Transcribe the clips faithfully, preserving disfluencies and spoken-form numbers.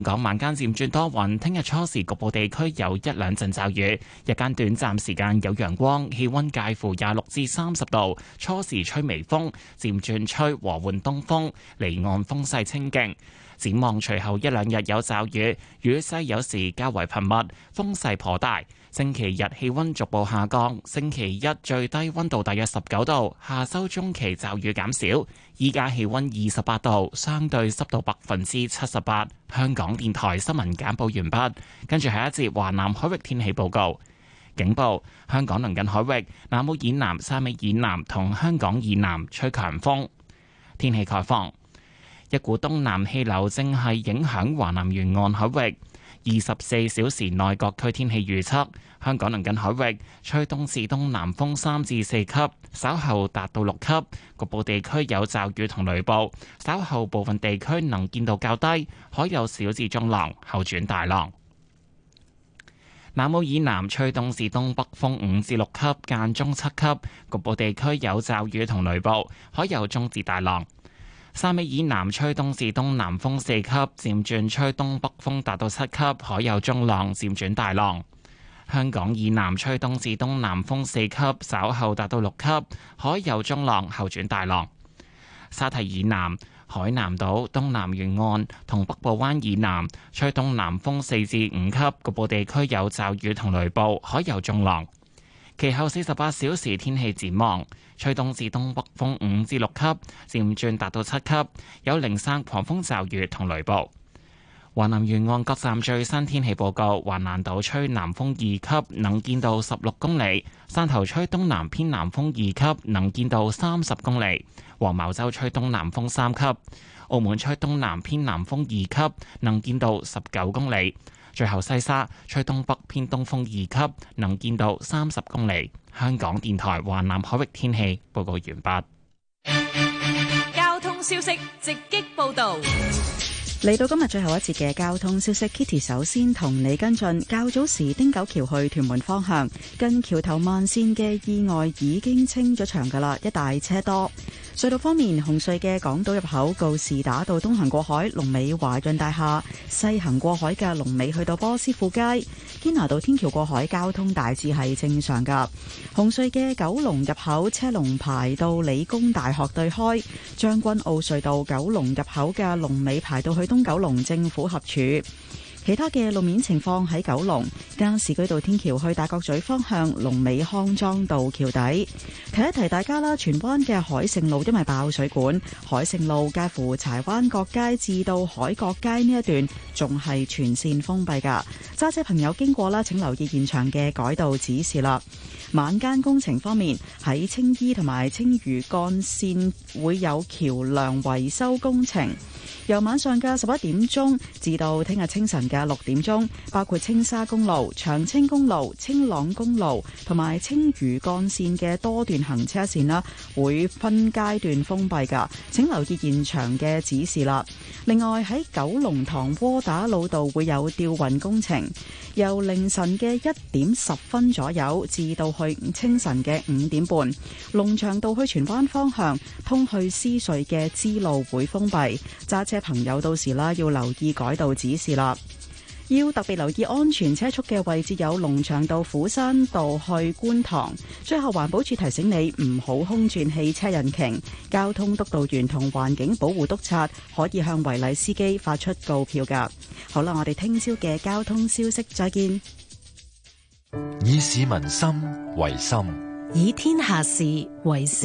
港晚間漸轉多雲，聽日初時局部地區有一兩陣驟雨，日間短暫時間有陽光，氣溫介乎廿六至三十度，初時吹微風，漸轉吹和緩東風，離岸風勢清勁。展望隨後一兩日有驟雨，雨勢有時較為頻密，風勢頗大。星期日氣溫逐步下降，星期一最低溫度大約十九度，下周中期驟雨減少。依家氣溫二十八度，相對濕度百分之七十八。香港電台新聞簡報完畢，跟住下一節華南海域天氣報告。警報：香港鄰近海域、南澳以南、汕尾以南同香港以南吹強風。天氣概況：一股東南氣流正係影響華南沿岸海域。二十四小時內各區天氣預測：香港鄰近海域吹東至東南風三至四級，稍後達到六級，局部地區有驟雨同雷暴，稍後部分地區能見度較低，海有小至中浪，後轉大浪。南澳以南吹東至東北風五至六級，間中七級，局部地區有驟雨同雷暴，海有中至大浪。汕尾以南吹東至東南風四級，漸轉吹東北風達到七級，海有中浪，漸轉大浪。香港以南吹東至東南風四級，稍後達到六級，海有中浪，後轉大浪。沙堤以南、海南島東南沿岸同北部灣以南吹東南風四至五級，局部地區有驟雨同雷暴，海有中浪。其後四十八小時天氣展望：吹東至東北風五至六級，漸轉達到七級，有零散狂風驟雨同雷暴。華南沿岸各站最新天氣報告：華南島吹南風二級，能見度十六公里；汕頭吹東南偏南風二級，能見度三十公里；黃茅洲吹東南風三級；澳門吹東南偏南風二級，能見度十九公里。最後西沙吹東北偏東風二級，能見度三十公里。香港電台華南海域天氣報告完畢。 交通消息直擊報道。 嚟到今日最後一節嘅交通消息 ，Kitty 首先同你跟進。較早時汀九橋去屯門方向，近橋頭慢線嘅意外已經清咗場噶啦，一大車多。隧道方面，紅隧嘅港島入口告士打道東行過海，龍尾華潤大廈；西行過海嘅龍尾去到波斯富街。堅拿道天橋過海交通大致係正常噶。紅隧嘅九龍入口車龍排到理工大學對開，將軍澳隧道九龍入口嘅龍尾排到去東九龍政府合署。其他嘅路面情況喺九龍加士居道天橋去大角咀方向，龍尾康莊道橋底。提一提大家啦，荃灣嘅海盛路因為爆水管，海盛路介乎柴灣角街至到海角街呢一段仲係全線封閉噶。揸車朋友經過啦，請留意現場嘅改道指示啦。晚間工程方面，喺青衣同埋青嶼幹線會有橋梁維修工程。由晚上嘅十一點鐘至到聽日清晨嘅六點鐘，包括青沙公路、長青公路、青朗公路同埋青嶼幹線嘅多段行車線啦，會分階段封閉噶，請留意現場嘅指示啦。另外喺九龍塘窩打老道會有吊運工程，由凌晨嘅一點十分左右至到去清晨嘅五點半，龍翔道去荃灣方向通去獅隧嘅支路會封閉，揸車朋友到時啦，要留意改道指示啦。要特別留意安全車速嘅位置有龍翔道、虎山道去觀塘。最後環保署提醒你唔好空轉汽車引擎。交通督導員同環境保護督察可以向違例司機發出告票噶。好啦，我哋聽朝嘅交通消息再見。 以市民心為心， 以天下事為事。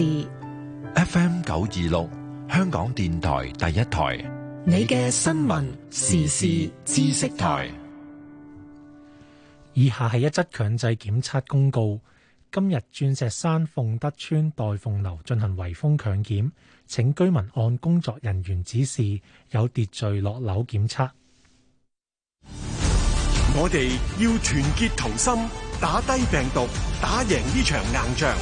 F M 九二六香港電台第一台， 你嘅新聞時事知識台。 以下係一則強制檢測公告。今日鑽石山鳳德村代鳳樓進行圍封強檢，請居民按工作人員指示有秩序落樓檢測。 我哋要團結同心，打低病毒，打贏呢場硬仗。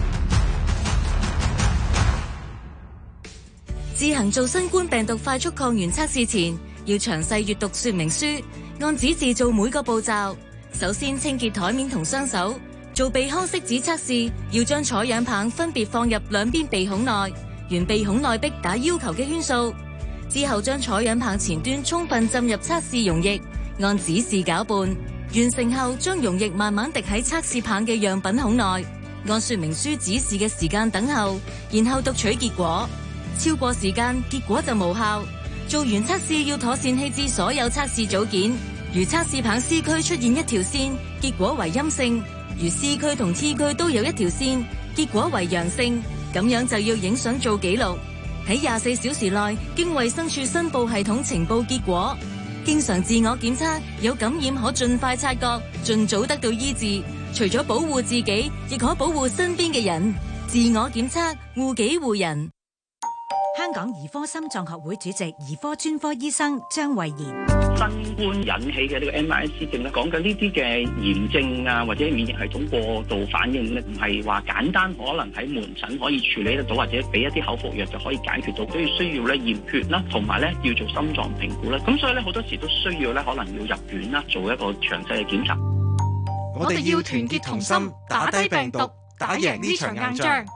自行做新冠病毒快速抗原測試前，要詳細閱讀說明書，按指示做每個步驟。首先清潔台面同雙手。做鼻腔拭子測試，要將採樣棒分別放入兩邊鼻孔內，沿鼻孔內壁打要求嘅圈數。 之後將採樣棒前端充分浸入測試溶液，按指示攪拌。完成後，將溶液慢慢滴喺測試棒嘅樣品孔內，按說明書指示嘅時間等候，然後讀取結果。超過時間，結果就無效。做完測試要妥善棄置所有測試組件。如測試棒 C 區出現一條線，結果為陰性；如 C 區同 T 區都有一條線，結果為陽性。咁樣就要影相做記錄，喺廿四小時內經衛生署申報系統呈報結果。經常自我檢測，有感染可盡快察覺，盡早得到醫治。除咗保護自己，亦可保護身邊嘅人。自我檢測，護己護人。 香港兒科心臟學會主席、兒科專科醫生張慧賢： 新冠引起嘅呢個 M I S 症咧，講緊呢啲嘅炎症啊，或者免疫系統過度反應咧，唔係話簡單可能喺門診可以處理得到，或者俾一啲口服藥就可以解決到，都要需要咧驗血啦，同埋咧要做心臟評估啦。咁所以咧好多時都需要咧可能要入院啦，做一個詳細嘅檢查。 我哋要團結同心，打低病毒，打贏呢場硬仗。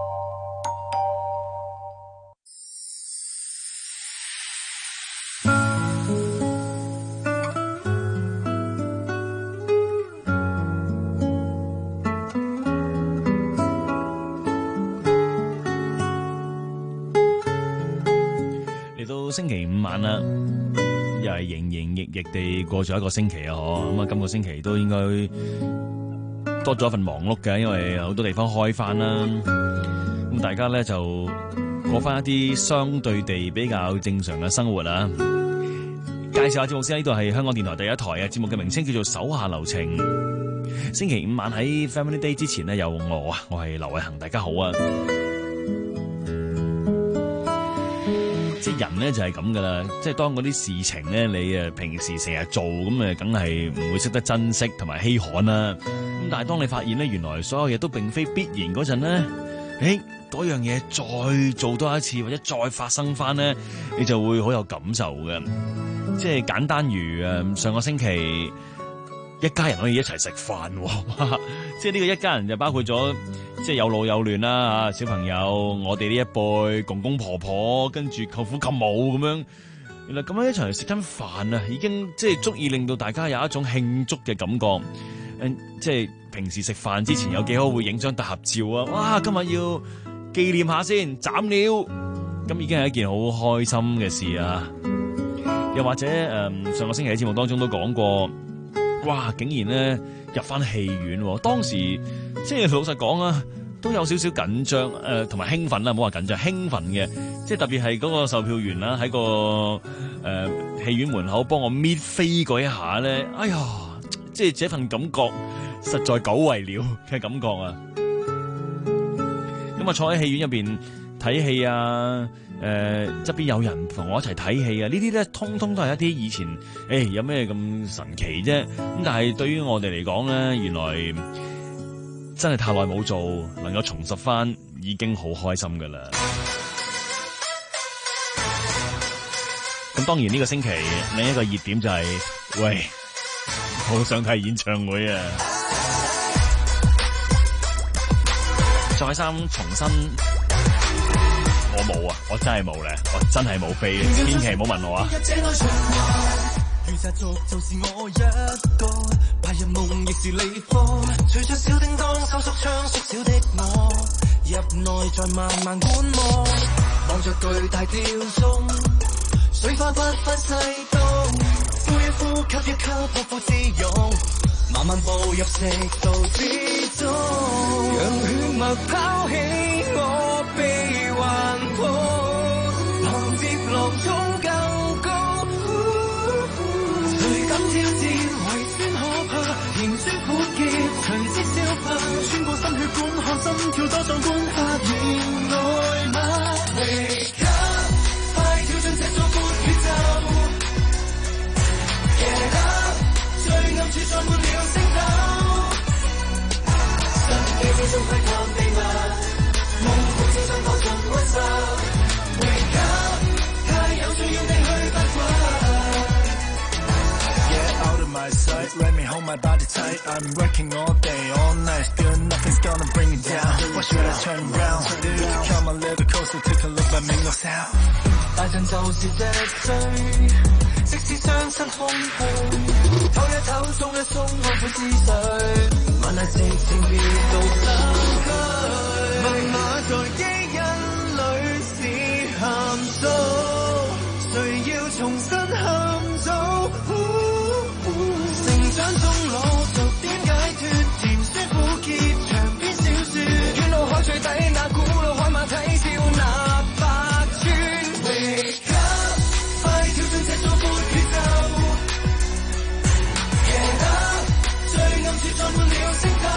星期五晚啦，又係營營役役地過咗一個星期啊！嗬，咁啊，今個星期都應該多咗一份忙碌嘅，因為好多地方開翻啦。咁大家咧就過翻一啲相對地比較正常嘅生活啊！介紹下節目先，呢度係香港電台第一台嘅節目嘅名稱叫做《手下留情》。星期五晚喺 Family Day 之前呢，有我啊，我係劉偉恒，大家好啊！即係人咧就係咁噶啦，即係當嗰啲事情咧，你誒平時成日做咁誒，梗係唔會識得珍惜同埋稀罕啦。咁但係當你發現咧，原來所有嘢都並非必然嗰陣咧，誒嗰樣嘢再做多一次或者再發生翻咧，你就會好有感受嘅。即係簡單如誒上個星期一家人可以一齊食飯，即係呢個一家人就包括咗。即係有老有嫩啦，小朋友，我哋呢一輩公公婆婆，跟住舅父舅母咁樣，原來咁樣一齊嚟食餐飯啊，已經即係足以令到大家有一種慶祝嘅感覺。誒、嗯，即係平時食飯之前有幾好會影張大合照啊！哇，今日要紀念下先，斬料，咁已經係一件好開心嘅事啊！又或者誒、嗯，上個星期喺節目當中都講過，哇，竟然咧入翻戲院，當時。即係老實講啊，都有少少緊張誒，同埋興奮啦，唔好話緊張，興奮嘅。即係特別係嗰個售票員啦，喺個誒戲、呃、院門口幫我搣飛嗰一下咧，哎呀，即係這份感覺實在久違了嘅感覺啊！咁啊，坐喺戲院入邊睇戲啊，誒側邊有人同我一齊睇戲啊，呢啲咧通通都係一啲以前誒、哎、有咩咁神奇啫？咁但係對於我哋嚟講咧，原來。真係太耐冇做，能夠重拾翻已經好開心噶啦。咁當然呢個星期另一個熱點就係、是，喂，好想睇演唱會啊！再三重申，我冇啊，我真係冇咧，我真係冇飛，千祈唔好問我啊！如實俗就是我一個，白日夢亦是理科。隨着小叮當收縮槍縮小的我，入內再慢慢觀摩，望着巨大吊鐘，水花不分西東，呼一呼吸一吸噗噗之勇，慢慢步入食道之中，讓血脈拋起我臂環抱，旁接浪衝更高。敢挑戰，為先可怕，迎接苦澀，隨之消化，穿過心血管，看心跳多壯觀，發現愛嗎 ？Wake up， 快跳進這座闊宇宙 ，Get up， 最暗處載滿了星斗，神秘之中窺探秘密，夢抱之中放盡溫柔 ，Wake up， 太有趣要你去發掘。My side, let me hold my body tight. I'm working all day, all night. life's good, nothing's gonna bring you down. Why should I turn around? You can come a little closer, take a look, but make no sound. 大陣就是隻追，即使雙身空虛，唞一唞，鬆一鬆，安撫思緒，萬籟靜靜別到身軀。密碼在基因裏是函數，誰要重新陷走？成長中老熟點解脫？甜酸苦澀長篇小説，遠路海最底那古老海馬體笑那百川。Wake up， 快跳進這座闊宇宙。Get up， 最暗處載滿了星斗。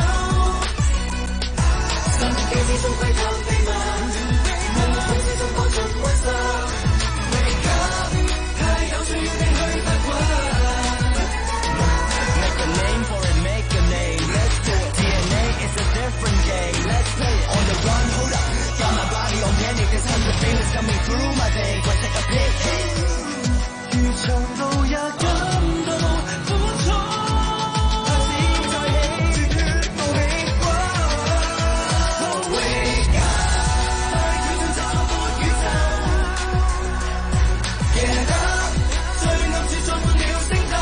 新機之中窺探秘密，夢幻之中講盡溫柔。Wake up， 太有趣要你去發掘。Make a name for it, make a name. Let's do it. D N A is a different game. Let's play it on the run. Hold up, got my body on panic. There's tons of feelings coming through my veins. Let's take a pic. 如長路也感到苦楚，拍子再起，熱血冒起。Wake up， 快跳進這座闊宇宙。Get up， 最暗處載滿了星斗。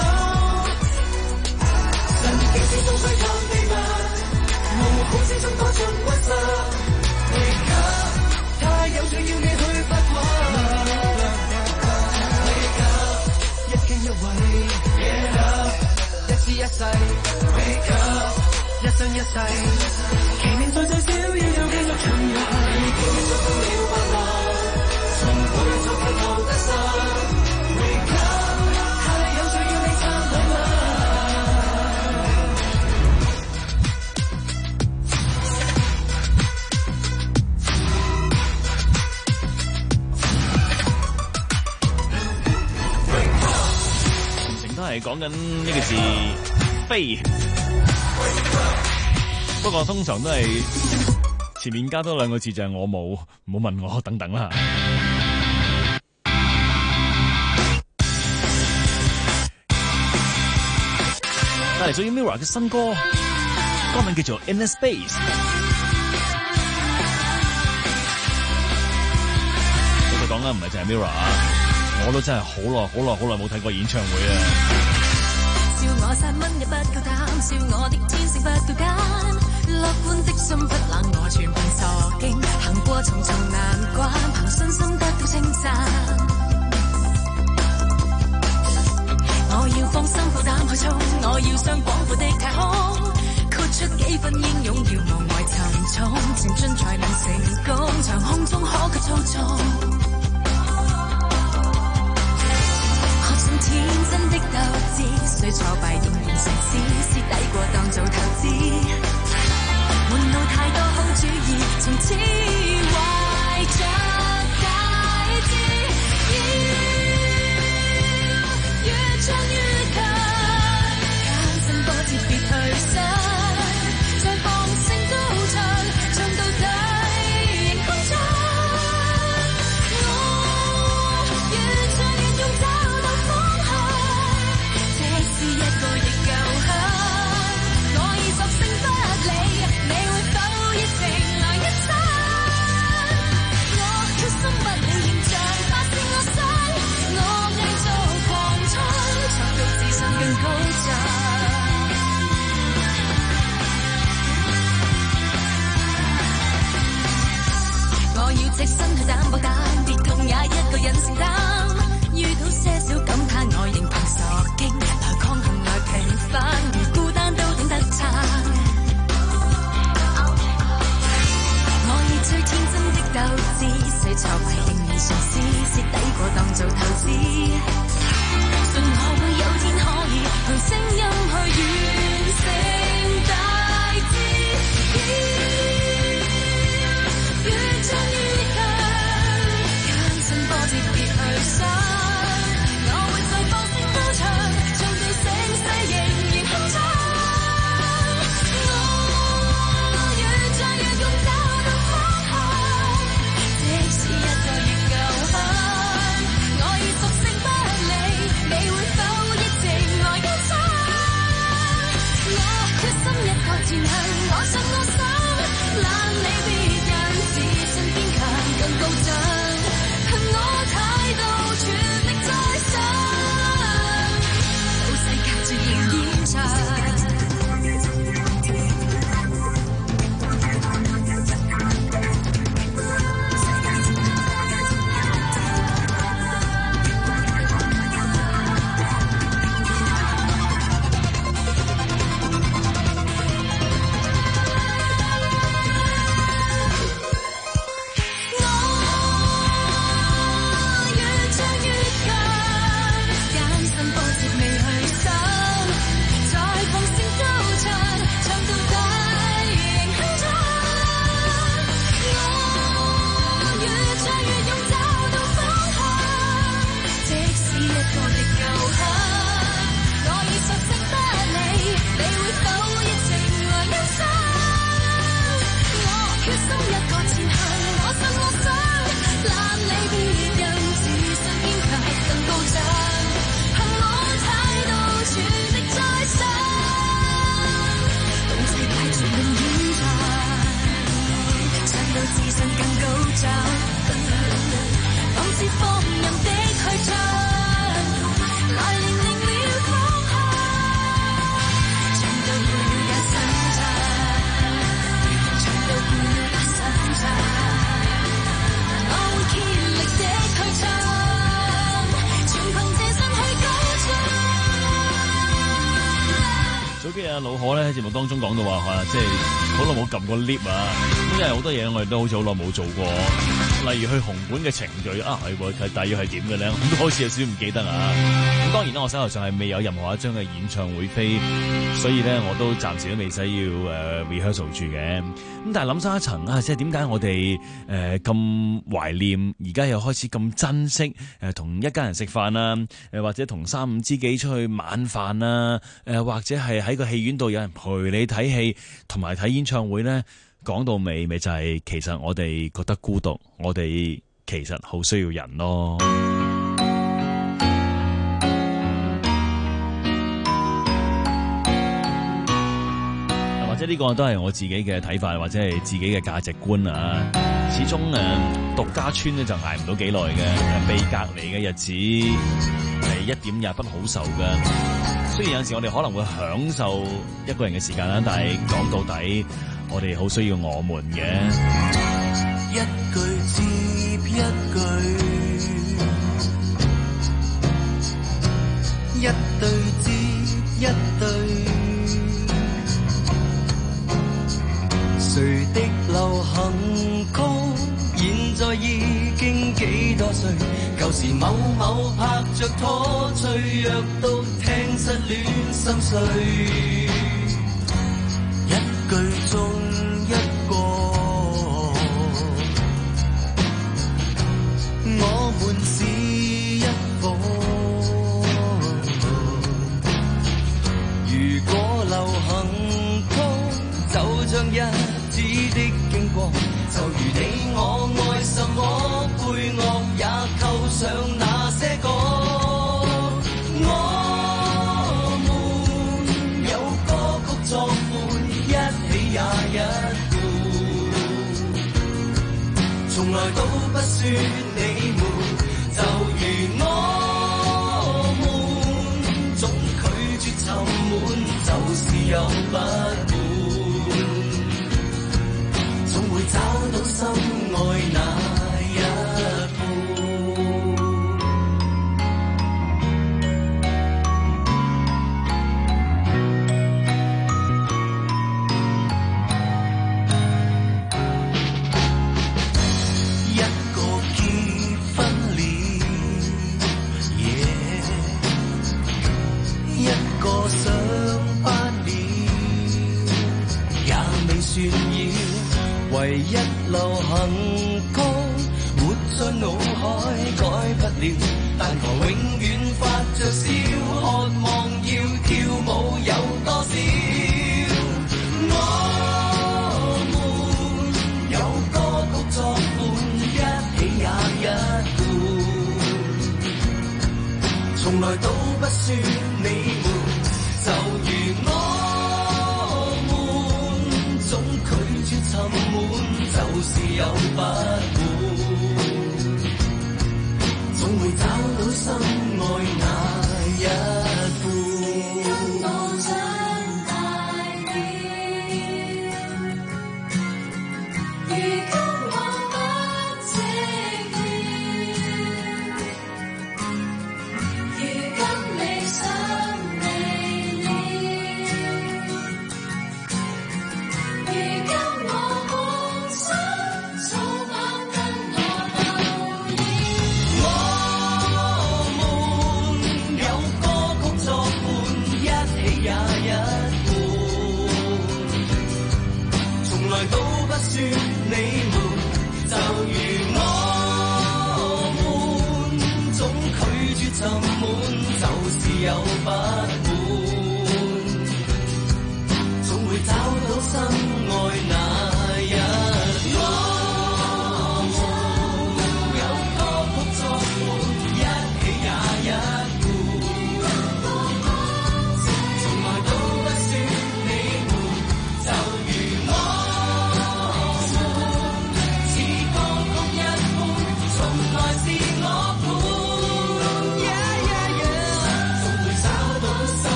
新機之中窺探秘密，夢幻之中多盡溫柔。Wake up， 太有趣要你去發掘。Wake up， 一驚一畏。Get up， 一知一世。Wake up， 一生一世。奇妙再細小，要有繼續巡遊。今日做到了快樂，從每做劇後得失。Wake up， 太有趣要你參禮物。 都係講緊呢個字飛，不過通常都係前面加多兩個字就係我冇，唔好問我等等啦。帶嚟屬於 Mirror 嘅新歌，歌名叫做 Inner Space。老實講啦，唔係淨係 Mirror 啊。我都真係好耐好耐好耐冇睇過演唱會啊！ 笑我殺蚊也不夠膽，笑我的天性不夠奸，樂觀的心不冷我全憑傻勁，行過重重難關，憑信心得到稱讚。我要放心放膽去衝，我要上廣闊的太空，豁出幾分英勇，要無礙沉重，前進才能成功，長空中可及操縱。天真的鬥志，雖挫敗仍然成事，蝕底過當做投資。門路太多好主意，從此懷着大志，要越唱越強，艱辛波折別去想，再放聲高唱，唱到底仍高唱。我越唱越勇找到方向。 阿老可咧喺節目當中講到話嚇，即係好耐冇撳過 lift 啊，咁因為好多嘢我哋都好似好耐冇做過，例如去紅館嘅程序啊，係喎，大約係點嘅咧？咁都開始有少少唔記得啊。咁當然啦，我手頭上係未有任何一張嘅演唱會飛，所以咧我都暫時都未使要誒 rehearsal 住嘅。咁但係諗深一層啊，即係點解我哋誒咁懷念，而家又開始咁珍惜誒同一家人食飯啊，誒或者同三五知己出去晚飯啊，誒或者係喺個戲院度有人陪你睇戲同埋睇演唱會咧？講到尾咪就係其實我哋覺得孤獨，我哋其實好需要人咯。或者呢個都係我自己嘅睇法，或者係自己嘅價值觀啊。始終誒獨家村咧就捱唔到幾耐嘅，被隔離嘅日子係一點也不好受嘅。雖然有陣時我哋可能會享受一個人嘅時間啦，但係講到底，我哋好需要我們嘅。 一句接一句，一對接一對。誰的流行曲現在已經幾多歲？舊時某某拍着拖，脆弱到聽失戀心碎。一句中一個，我們是一夥。如果流行曲就像日子的經過，就如你我愛什麼配樂也扣上那些歌。我們有歌曲作伴，一起也一半，從來都不算你們，就如我們總拒絕沉悶，就是有不滿，總會找到心愛那一半。一個結婚了，yeah，一個上班了，也未算要。唯一流行曲活在腦海改不了，但求永遠發着燒，渴望要跳舞有多少？我們有歌曲作伴，一起也一半，從來都不算你們，就如我們總拒絕沉悶，就是有不滿，總會找到心愛那一半。我長大了，如今我不寂寥，如今理想未了，如今我夢想早晚跟我留意。我們有歌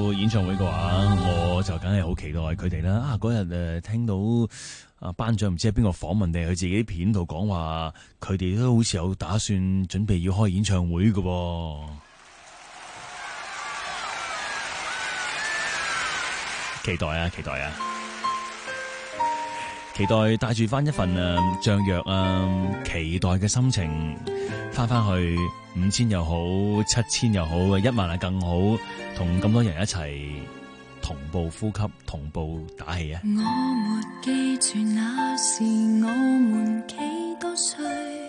演唱會嘅話，我就梗係好期待佢哋啦。啊，嗰日誒聽到啊班長唔知喺邊個訪問定係佢自己片度講話，佢哋都好似有打算準備要開演唱會嘅噃。期待啊，期待啊！期待帶住翻一份誒雀躍啊，期待嘅心情翻翻去五千又好，七千又好，一萬啊更好，同咁多人一齊同步呼吸，同步打氣啊！ 我沒記住那時我們幾多歲，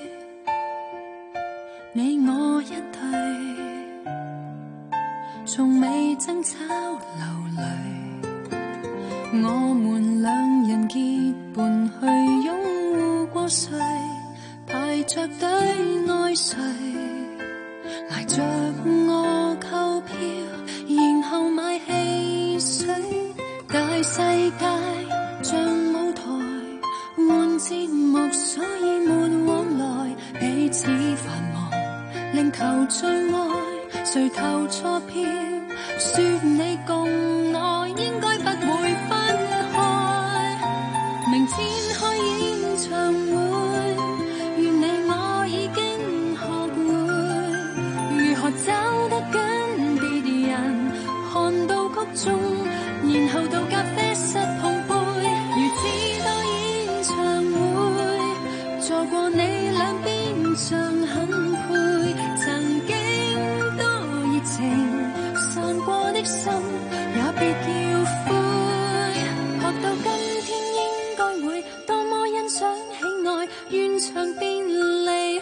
你我一對，從未爭吵流淚。我們兩人結伴去擁護過誰，排着隊愛誰，挨着我購票，然後買汽水。大世界像舞台，換節目所以沒往來，彼此繁忙，另求最愛，誰投錯票，說你共我應該不會分開。明天開演唱會，願你我已經學會如何走得跟別人看到曲終，然後到咖啡室碰杯。如此多演唱會，坐過你兩邊像很配，曾經多熱情，散過的心也別要灰。學到今天應該會多麼欣賞喜愛，完場便離開。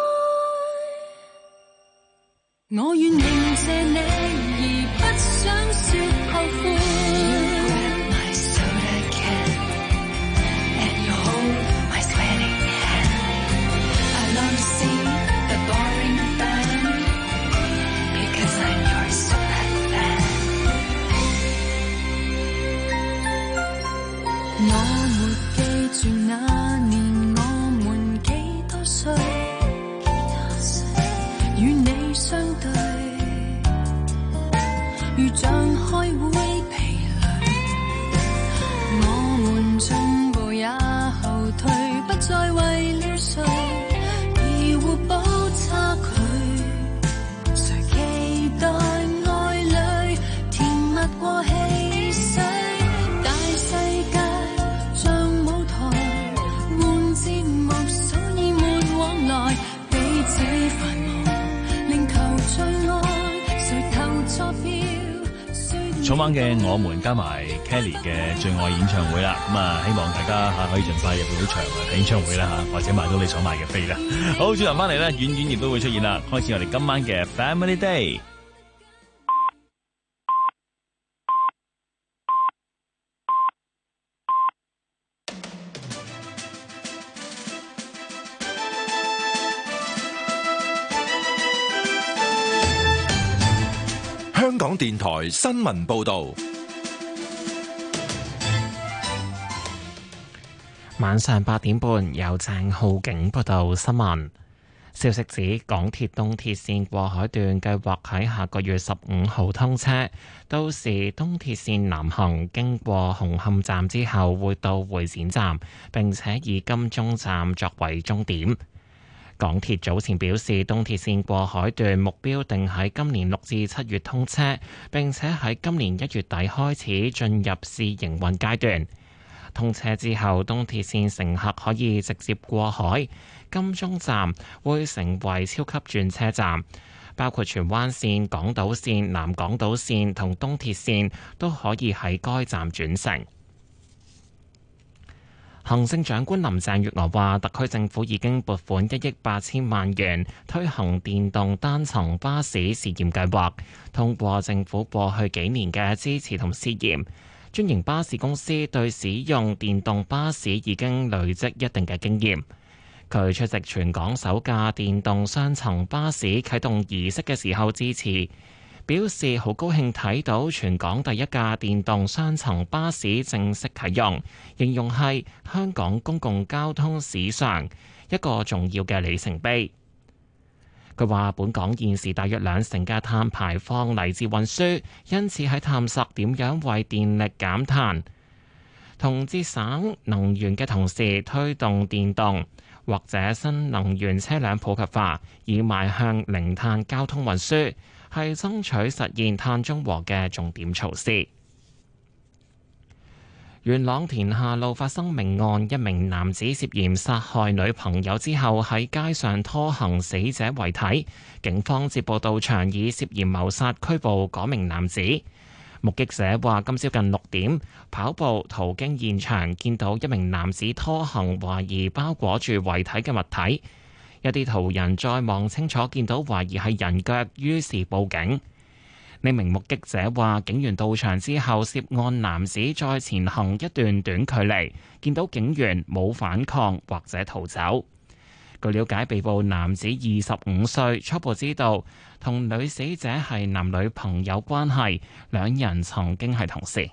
我願迎謝你而不想說後悔。我沒記住那年我們幾多歲，與你相對，如像開會疲累。我們進步也後退，不再為了誰而互補差距。誰期待愛侶甜蜜過汽水？大世界草蜢嘅我們加埋 Kelly 嘅最愛演唱會啦，咁啊希望大家吓可以盡快入到場睇演唱會啦吓，或者買到你所買嘅飛啦。好，轉頭翻嚟咧，遠遠亦都會出現啦。開始我哋今晚嘅 Family Day。 香港電台新聞報道， 晚上八點半由鄭浩景報道新聞。消息指，港鐵東鐵綫過海段計劃喺下個月十五號通車，到時東鐵綫南行經過紅磡站之後，會到會展站，並且以金鐘站作為終點。港鐵早前表示，東鐵綫過海段目標定喺今年六至七月通車，並且喺今年一月底開始進入試營運階段。通車之後，東鐵綫乘客可以直接過海，金鐘站會成為超級轉車站，包括荃灣綫、港島綫、南港島綫同東鐵綫都可以喺該站轉乘。行政長官林鄭月娥話，特區政府已經撥款一億八千萬元推行電動單層巴士試驗計劃，通過政府過去幾年嘅支持同試驗，專營巴士公司對使用電動巴士已經累積一定嘅經驗。佢出席全港首架電動雙層巴士啟動儀式嘅時候致辭，表示好高興睇到全港第一架電動雙層巴士正式啟用，形容係香港公共交通史上一個重要嘅里程碑。 佢話：本港現時大約兩成嘅碳排放嚟自運輸，因此喺探索點樣為電力減碳同節省能源嘅同時，推動電動或者新能源車輛普及化，以邁向零碳交通運輸，係爭取實現碳中和嘅重點措施。元朗田下路發生命案，一名男子涉嫌殺害女朋友之後喺街上拖行死者遺體，警方接報到場，以涉嫌謀殺拘捕嗰名男子。目擊者話：今朝近六點跑步途經現場，見到一名男子拖行懷疑包裹住遺體嘅物體，一啲途人再望清楚見到懷疑係人腳，於是報警。呢名目擊者話：警員到場之後，涉案男子再前行一段短距離，見到警員冇反抗或者逃走。據了解，被捕男子二十五歲，初步知道同女死者係男女朋友關係，兩人曾經係同事。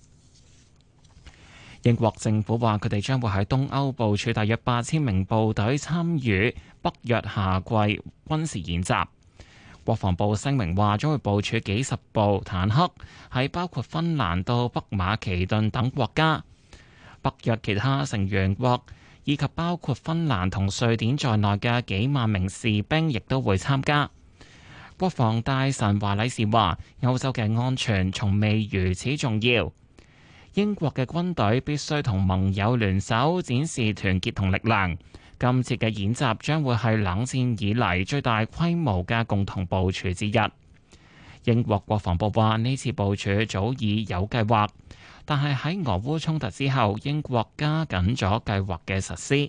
英國政府話，佢哋將會喺東歐部署大約八千名部隊參與北約夏季軍事演習。國防部聲明話，將會部署幾十部坦克喺包括芬蘭到北馬其頓等國家。北約其他成員國以及包括芬蘭同瑞典在內嘅幾萬名士兵亦都會參加。國防大臣華禮士話，歐洲嘅安全從未如此重要。英國嘅軍隊必須同盟友聯手，展示團結同力量。今次嘅演習將會係冷戰以嚟最大規模嘅共同部署之一。英國國防部話，呢次部署早已有計劃，但係喺俄烏衝突之後，英國加緊咗計劃嘅實施。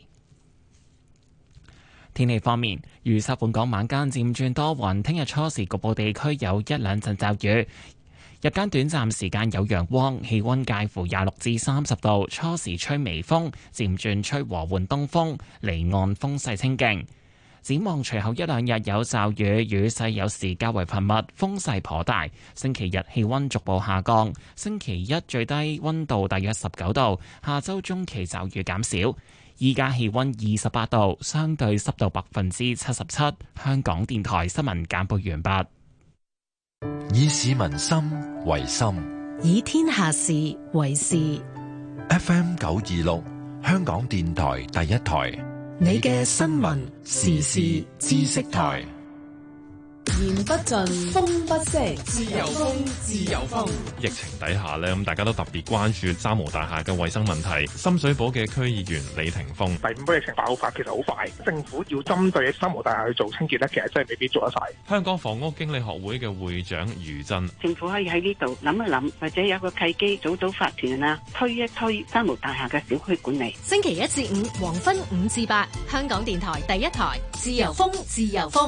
天氣方面，預測本港晚間漸轉多雲，聽日初時局部地區有一兩陣驟雨。日間短暫時間有陽光，氣溫介乎廿六至三十度，初時吹微風，漸轉吹和緩東風，離岸風勢清勁。展望隨後一兩日有驟雨，雨勢有時較為頻密，風勢頗大。星期日氣溫逐步下降，星期一最低溫度大約十九度，下周中期驟雨減少。依家氣溫二十八度，相對濕度百分之七十七。香港電台新聞簡報完畢。 以市民心為心， 以天下事為事。 F M 九二六，香港電台第一台， 你嘅新聞時事知識台。 言不盡，風不息， 自由風，自由風。疫情底下咧，咁大家都特別關注三無大廈嘅衛生問題。深水埗嘅區議員李霆鋒， 第五波疫情爆發其實好快，政府要針對三無大廈去做清潔咧，其實真係未必做得晒。 香港房屋經理學會嘅會長余真， 政府可以喺呢度諗一諗，或者有個契機組組法團啊，推一推三無大廈嘅小區管理。 星期一至五黃昏五至八，香港電台第一台，自由風，自由風。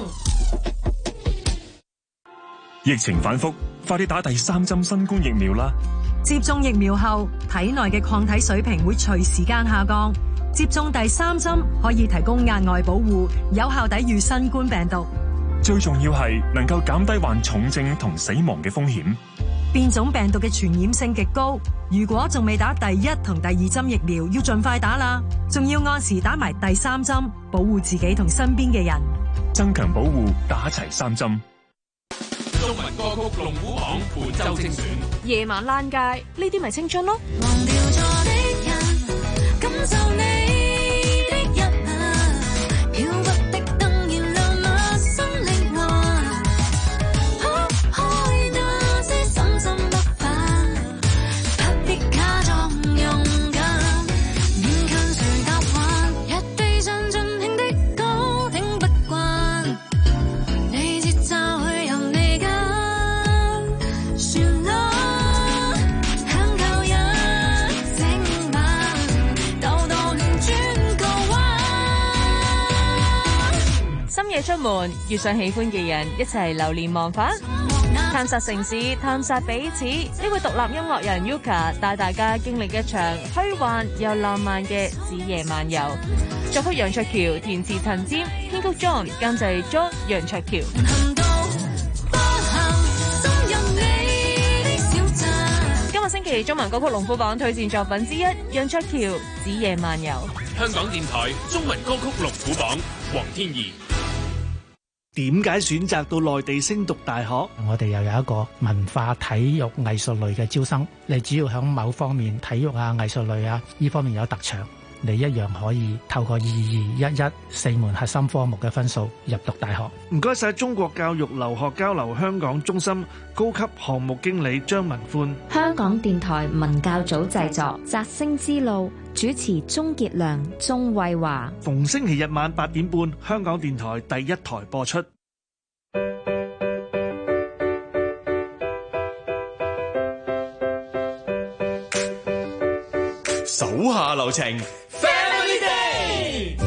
疫情反覆，快啲打第三針新冠疫苗啦！ 接種疫苗後，體內嘅抗體水平會隨時間下降。接種第三針可以提供額外保護，有效抵禦新冠病毒。 最重要係能夠減低患重症同死亡嘅風險。 變種病毒嘅傳染性極高，如果仲未打第一同第二針疫苗，要盡快打啦！仲要按時打埋第三針，保護自己同身邊嘅人。 增強保護，打齊三針。 中文歌曲龍虎榜本周精選， 夜晚爛街呢啲咪青春咯。 忘掉錯的人，感受你的一刻，漂泊的燈燃亮了心靈愛，拋開那些深深不返，拍的假裝勇敢，勉強誰答還，一地上盡興的歌聽不慣，你節奏去任你。 深夜出門，遇上喜歡嘅人，一齊流連忘返，探索城市，探索彼此。呢位獨立音樂人 Yuka 帶大家經歷一場虛幻又浪漫嘅子夜漫遊。作曲楊卓橋，填詞陳霑，編曲 John， 監製 John 楊卓橋。今個星期中文歌曲龍虎榜推薦作品之一，楊卓橋《子夜漫遊》。 香港電台中文歌曲龍虎榜，黃天怡。 點解選擇到內地升讀大學？ 我哋又有一個文化、體育、藝術類嘅招生，你只要響某方面體育啊、藝術類啊呢方面有特長，你一樣可以透過二二一一四門核心科目嘅分數入讀大學。 唔該晒中國教育留學交流香港中心高級項目經理張文歡。 香港電台文教組製作《摘星之路》，主持鍾傑良、鍾慧華。 逢星期日晚八點半，香港電台第一台播出。 手下留情 ，Family Day。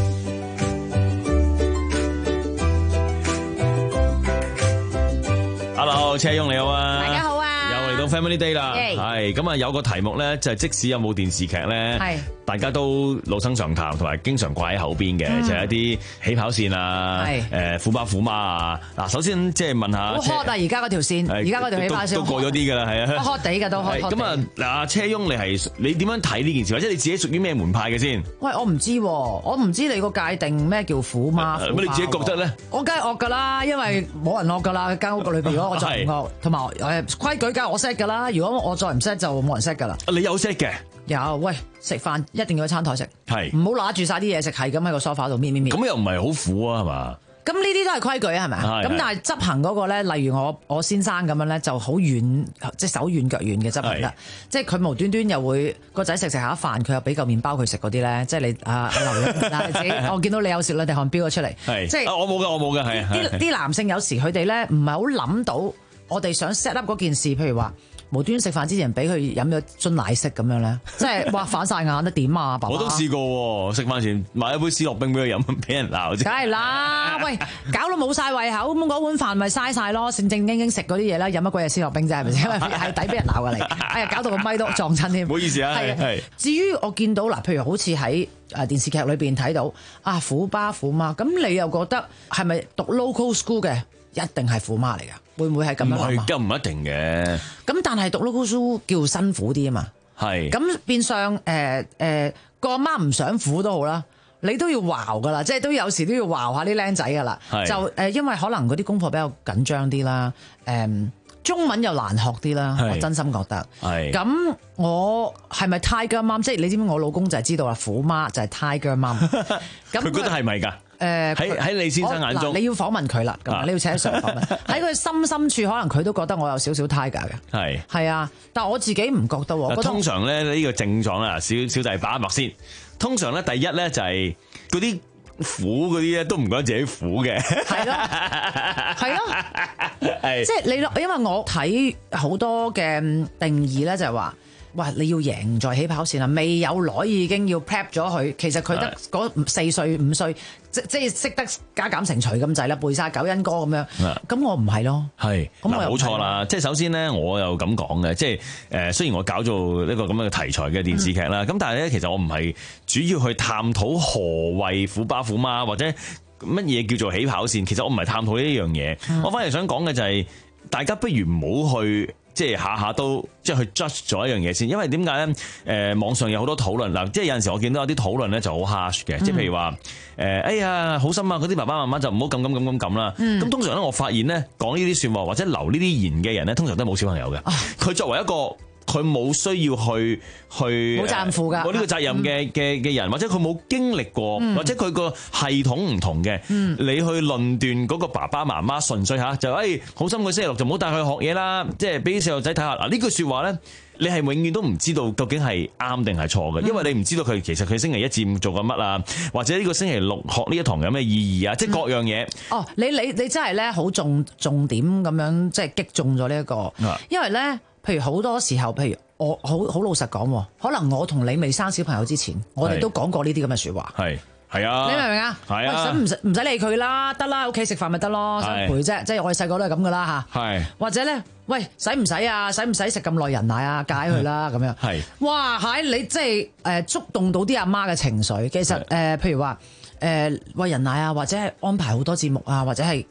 Hello， 車翁你好啊！ 大家好啊！ 又嚟到 Family Day 啦，係咁啊！有個題目咧，就係即使有冇電視劇咧，係大家都老生常談，同埋經常掛喺口邊嘅，嗯、就係一啲起跑線啊，誒虎爸虎媽啊。嗱，首先即係問下， 好 hot 啊！而家嗰條線，而家嗰條起跑線都，都過咗啲㗎啦，係啊 ，hot 地㗎都 hot。 咁啊，嗱，車翁你係你點樣睇呢件事，或者你自己屬於咩門派嘅先？ 喂，我唔知、啊，我唔知你個界定咩叫虎媽。 咁你自己覺得咧？ 我梗係惡㗎啦，因為冇人惡㗎啦，間屋個裏邊如果我再唔惡，同埋誒規矩梗係我 set 㗎啦。如果我再唔 set 就冇人 set 㗎啦。 你有 set 嘅？ 有，喂，食飯一定要喺餐台食， 係唔好揦住晒啲嘢食，係咁喺個梳化度搣搣搣。 咁又唔係好苦啊，係嘛？ 咁呢啲都係規矩啊，係咪？咁但係執行嗰個咧，例如我我先生咁樣咧，就好軟，即係手軟腳軟嘅執行啦。即係佢無端端又會個仔食食下飯，佢又俾嚿麵包佢食嗰啲咧。即係你啊啊劉你自己，我見到你有時兩滴汗飆咗出嚟，即係我冇㗎，我冇㗎，係啲啲男性有時佢哋咧唔係好諗到我哋想 set up 嗰件事，譬如話。無端食飯之前俾佢飲咗樽奶昔咁樣咧，即係哇反晒眼都點啊！爸爸我都試過食飯前買一杯思樂冰俾佢飲，俾人鬧啫。 梗係啦，喂，搞到冇晒胃口，咁嗰碗飯咪嘥晒咯，正正經經食嗰啲嘢啦，飲乜鬼嘢思樂冰啫，係咪先？係抵俾人鬧㗎嚟，哎呀，搞到個咪都撞親添。 唔好意思啊，係係。 至於我見到嗱，譬如好似喺誒電視劇裏邊睇到啊虎爸虎媽，咁你又覺得係咪讀 local school 嘅一定係虎媽嚟㗎？會唔會係咁樣諗啊？ 咁唔一定嘅。 咁但係讀 local school 叫辛苦啲啊嘛。 係。咁變相誒誒個阿媽唔想苦都好啦，你都要鬧噶啦，即係都有時都要鬧下啲僆仔噶啦。就誒、呃，因為可能嗰啲功課比較緊張啲啦，誒、呃、中文又難學啲啦，我真心覺得。係。咁我係咪 Tiger Mom？即係你知唔知我老公就係知道啦，虎媽就係 Tiger Mom。咁佢覺得係咪㗎？ 誒喺喺李先生眼中， 你要訪問佢啦，咁、啊、你要請上訪問。喺佢心深處，可能佢都覺得我有少少 Tiger 嘅。係係啊，但係我自己唔覺得喎。 通常咧呢個症狀啦，小小弟把脈先。通常咧第一咧就係嗰啲苦嗰啲咧都唔覺得自己苦嘅。係咯， 係咯，係。即係你，因為我睇好多嘅定義咧，就係話。哇！你要贏在起跑線啊！未有攞已經要 prep 咗佢，其實佢得嗰四歲五歲，即即係識得加減乘除咁滯啦，背晒九因歌咁樣。咁我唔係咯。係，咁我冇錯啦。即係首先咧，我又咁講嘅，即係誒，雖然我搞做呢個咁樣嘅題材嘅電視劇啦，咁、嗯、但係咧，其實我唔係主要去探討何謂虎爸虎媽或者乜嘢叫做起跑線。其實我唔係探討呢樣嘢，嗯、我反而想講嘅就係、是、大家不如唔好去。即係下下都即係去 judge 咗一樣嘢先，因為點解咧？誒、呃、網上有好多討論嗱，即係有陣時我見到有啲討論咧就好 harsh 嘅，即係譬如話誒、呃，哎呀好心啊，嗰啲爸爸媽媽就唔好咁咁咁咁咁啦。咁、嗯、通常咧，我發現咧講呢啲説話或者留呢啲言嘅人咧，通常都係冇小朋友嘅。佢、啊、作為一個佢冇需要去去冇責任負㗎，冇呢個責任嘅嘅嘅人，或者佢冇經歷過，嗯、或者佢個系統唔同嘅，嗯、你去論斷嗰個爸爸媽媽純粹嚇就誒、哎、好心佢星期六就唔好帶佢學嘢啦，即係俾啲細路仔睇下嗱呢句説話咧，你係永遠都唔知道究竟係啱定係錯嘅，因為你唔知道佢其實佢星期一至五做緊乜啊，或者呢個星期六學呢一堂有咩意義啊，即係各樣嘢、嗯。哦，你你你真係咧好重重點咁樣即係擊中咗呢一個，因為咧。譬如好多時候，譬如我好好老實講，可能我同你未生小朋友之前，我哋都講過呢啲咁嘅説話。係係啊，你明唔明啊？係啊，使唔使唔使理佢啦？得啦，屋企食飯咪得咯，想陪啫。即係我哋細個都係咁噶啦嚇。係或者咧，喂，使唔使啊？使唔使食咁耐人奶啊？戒佢啦咁樣。係哇，係你即係誒觸動到啲阿媽嘅情緒。其實誒、呃，譬如話誒餵人奶啊，或者係安排好多節目啊，或者係。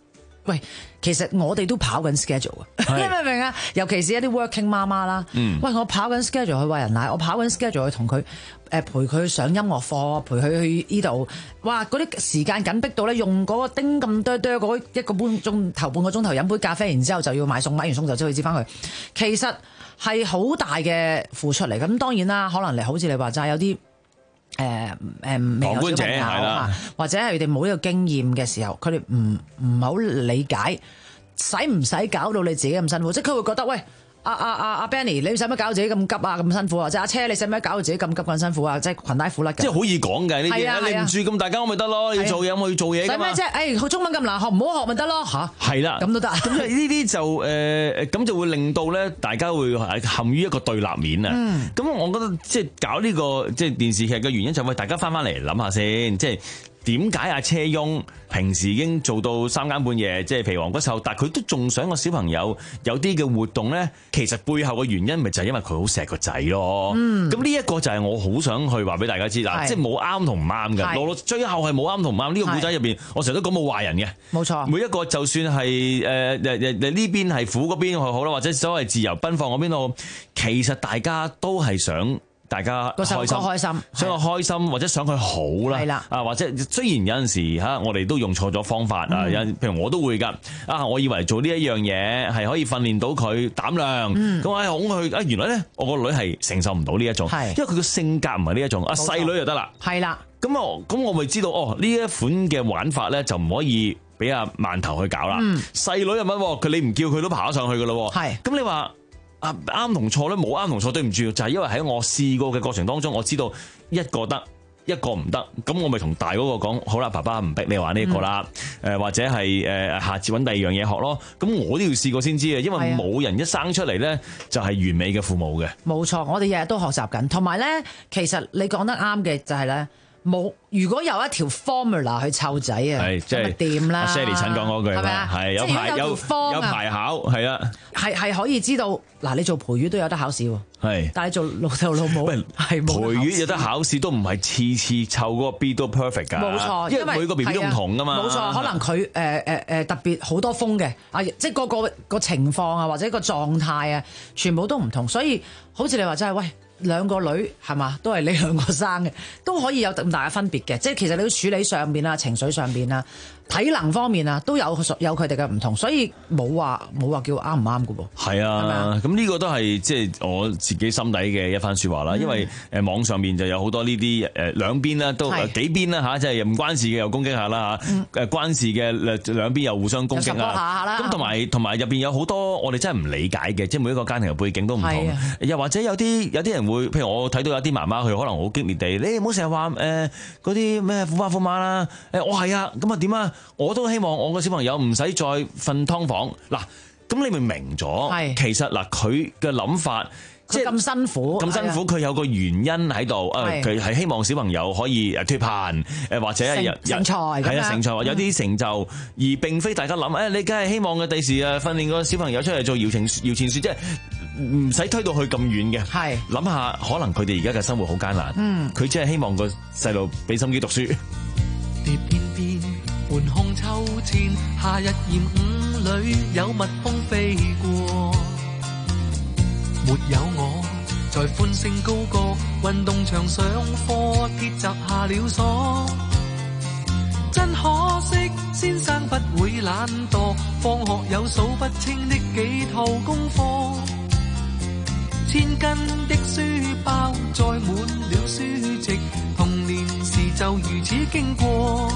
喂，其實我哋都跑緊 schedule 啊，你明唔明啊？尤其是一啲 working 媽媽啦，嗯、喂，我跑緊 schedule 去餵人奶，我跑緊 schedule 去同佢誒陪佢上音樂課，陪佢去呢度，哇！嗰啲時間緊逼到咧，用嗰個叮咁多多嗰一個半鐘頭半個鐘頭飲杯咖啡，然之後就要買餸，買完餸就即去接翻佢，其實係好大嘅付出嚟。咁當然啦，可能你好似你話齋有啲。誒誒，未有小朋友啊，或者係佢哋冇呢個經驗嘅時候，佢哋唔唔好理解，使唔使搞到你自己咁辛苦？即係佢會覺得，喂，阿阿阿阿 Benny，你使乜搞到自己咁急啊，咁辛苦啊？即係阿車，你使乜搞到自己咁急咁辛苦啊？即係裙帶褲甩嘅， 即係好易講嘅呢啲，你唔住咁大間屋咪得咯？要做嘢我要做嘢㗎嘛。使咩啫？誒，中文咁難學，唔好學咪得咯嚇。係啦，咁都得。咁呢啲就誒咁就會令到咧，大家會陷於一個對立面啊。咁、嗯、我覺得即係搞呢、這個即係電視劇嘅原因就係、是、喂大家翻翻嚟諗下先，即係點解阿車翁平時已經做到三更半夜，即係皮黃骨瘦，但係佢都仲想個小朋友有啲嘅活動咧。其實背後嘅原因咪就係因為佢好錫個仔咯。咁呢一個就係我好想去話俾大家知嗱，即係冇啱同唔啱嘅。落到最後係冇啱同唔啱。呢、這個故仔入邊，我成日都講冇壞人嘅。冇錯，每一個就算係誒誒誒呢邊係苦嗰邊又好啦，或者所謂自由奔放嗰邊都好，其實大家都係想。大家開心，開心想佢開心，或者想佢好啦。係啦，啊或者雖然有陣時嚇我哋都用錯咗方法啊，有、嗯、譬如我都會㗎。啊，我以為做呢一樣嘢係可以訓練到佢膽量，咁我哄佢啊，原來咧我個女係承受唔到呢一種，因為佢個性格唔係呢一種。啊細女就得啦。係啦。咁啊咁我咪知道哦，呢一款嘅玩法咧就唔可以俾阿饅頭去搞啦。細、嗯、女又乜？佢你唔叫佢都爬上去㗎咯。係。咁你話？啊啱同錯咧，冇啱同錯，對唔住，就係、是、因為喺我試過嘅過程當中，我知道一個得，一個唔得，咁我咪同大嗰個講，好啦，爸爸唔逼你玩呢個啦，誒、嗯、或者係誒下次揾第二樣嘢學咯，咁我都要試過先知嘅，因為冇人一生出嚟咧就係完美嘅父母嘅。冇錯，我哋日日都學習緊，同埋咧，其實你講得啱嘅就係咧。冇，如果有一條 formula 去湊仔啊，即係掂啦。阿 Sally 陳講嗰句係咪啊？係有排有有排考係啊，係係可以知道嗱，你做陪月都有得考試喎。係，但係做老豆老母係冇陪月有得考試，都唔係次次湊嗰個 B 都 perfect 㗎。冇錯，因為每個 B B 都唔同㗎嘛。冇錯，可能佢誒誒誒特別好多風嘅啊，即係個個個情況啊，或者個狀態啊，全部都唔同，所以好似你話真係喂。兩個女係嘛，都係你兩個生嘅，都可以有咁大嘅分別嘅。即係其實你要處理上邊啊、情緒上邊啊、體能方面啊，都有有佢哋嘅唔同，所以冇話冇話叫啱唔啱嘅噃。係啊，咁呢個都係即係我自己心底嘅一番説話啦。嗯、因為誒網上面就有好多呢啲誒兩邊啦，都幾邊啦嚇，即係唔關事嘅又攻擊下啦嚇，誒、嗯、關事嘅兩邊又互相攻擊啊。咁同埋同埋入邊有好多我哋真係唔理解嘅，即係每一個家庭嘅背景都唔同，又或者有啲有啲人。會，譬如我睇到有啲媽媽佢可能好激烈地，你唔好成日話誒嗰啲咩虎爸虎媽啦，誒我係啊，咁啊點啊，我都希望我個小朋友唔使再瞓劏房。嗱，咁你咪明咗，其實嗱佢嘅諗法，即係咁辛苦，咁辛苦佢有個原因喺度，誒佢係希望小朋友可以誒脫貧，誒或者係有成才，係啊成才，有啲成就，而並非大家諗誒你梗係希望嘅第時啊訓練個小朋友出嚟做搖錢搖錢樹，即係。唔使推到去咁遠嘅，係諗下可能佢哋而家嘅生活好艱難，嗯，佢只係希望個細路俾心機讀書。蝶翩翩，緩控秋千，夏日炎午裏有蜜蜂飛過，沒有我在歡聲高歌，運動場上課鐵閘下了鎖，真可惜先生不會懶惰，放學有數不清的幾套功課。千斤的書包載滿了書籍，童年時就如此經過。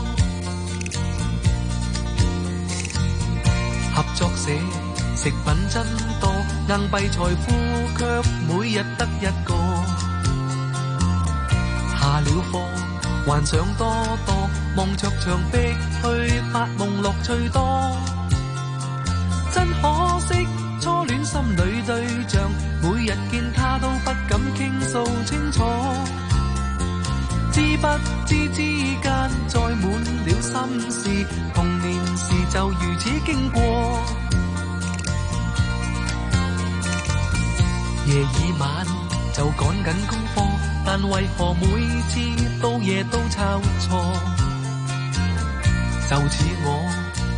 合作社食品真多，硬幣財富卻每日得一個。下了課幻想多多，望着牆壁去發夢樂趣多。真可惜初戀心裏對象，每日見他都不敢傾訴清楚，知不知之間載滿了心事，童年時就如此經過。夜已晚就趕緊功課，但為何每次到夜都抄錯？就似我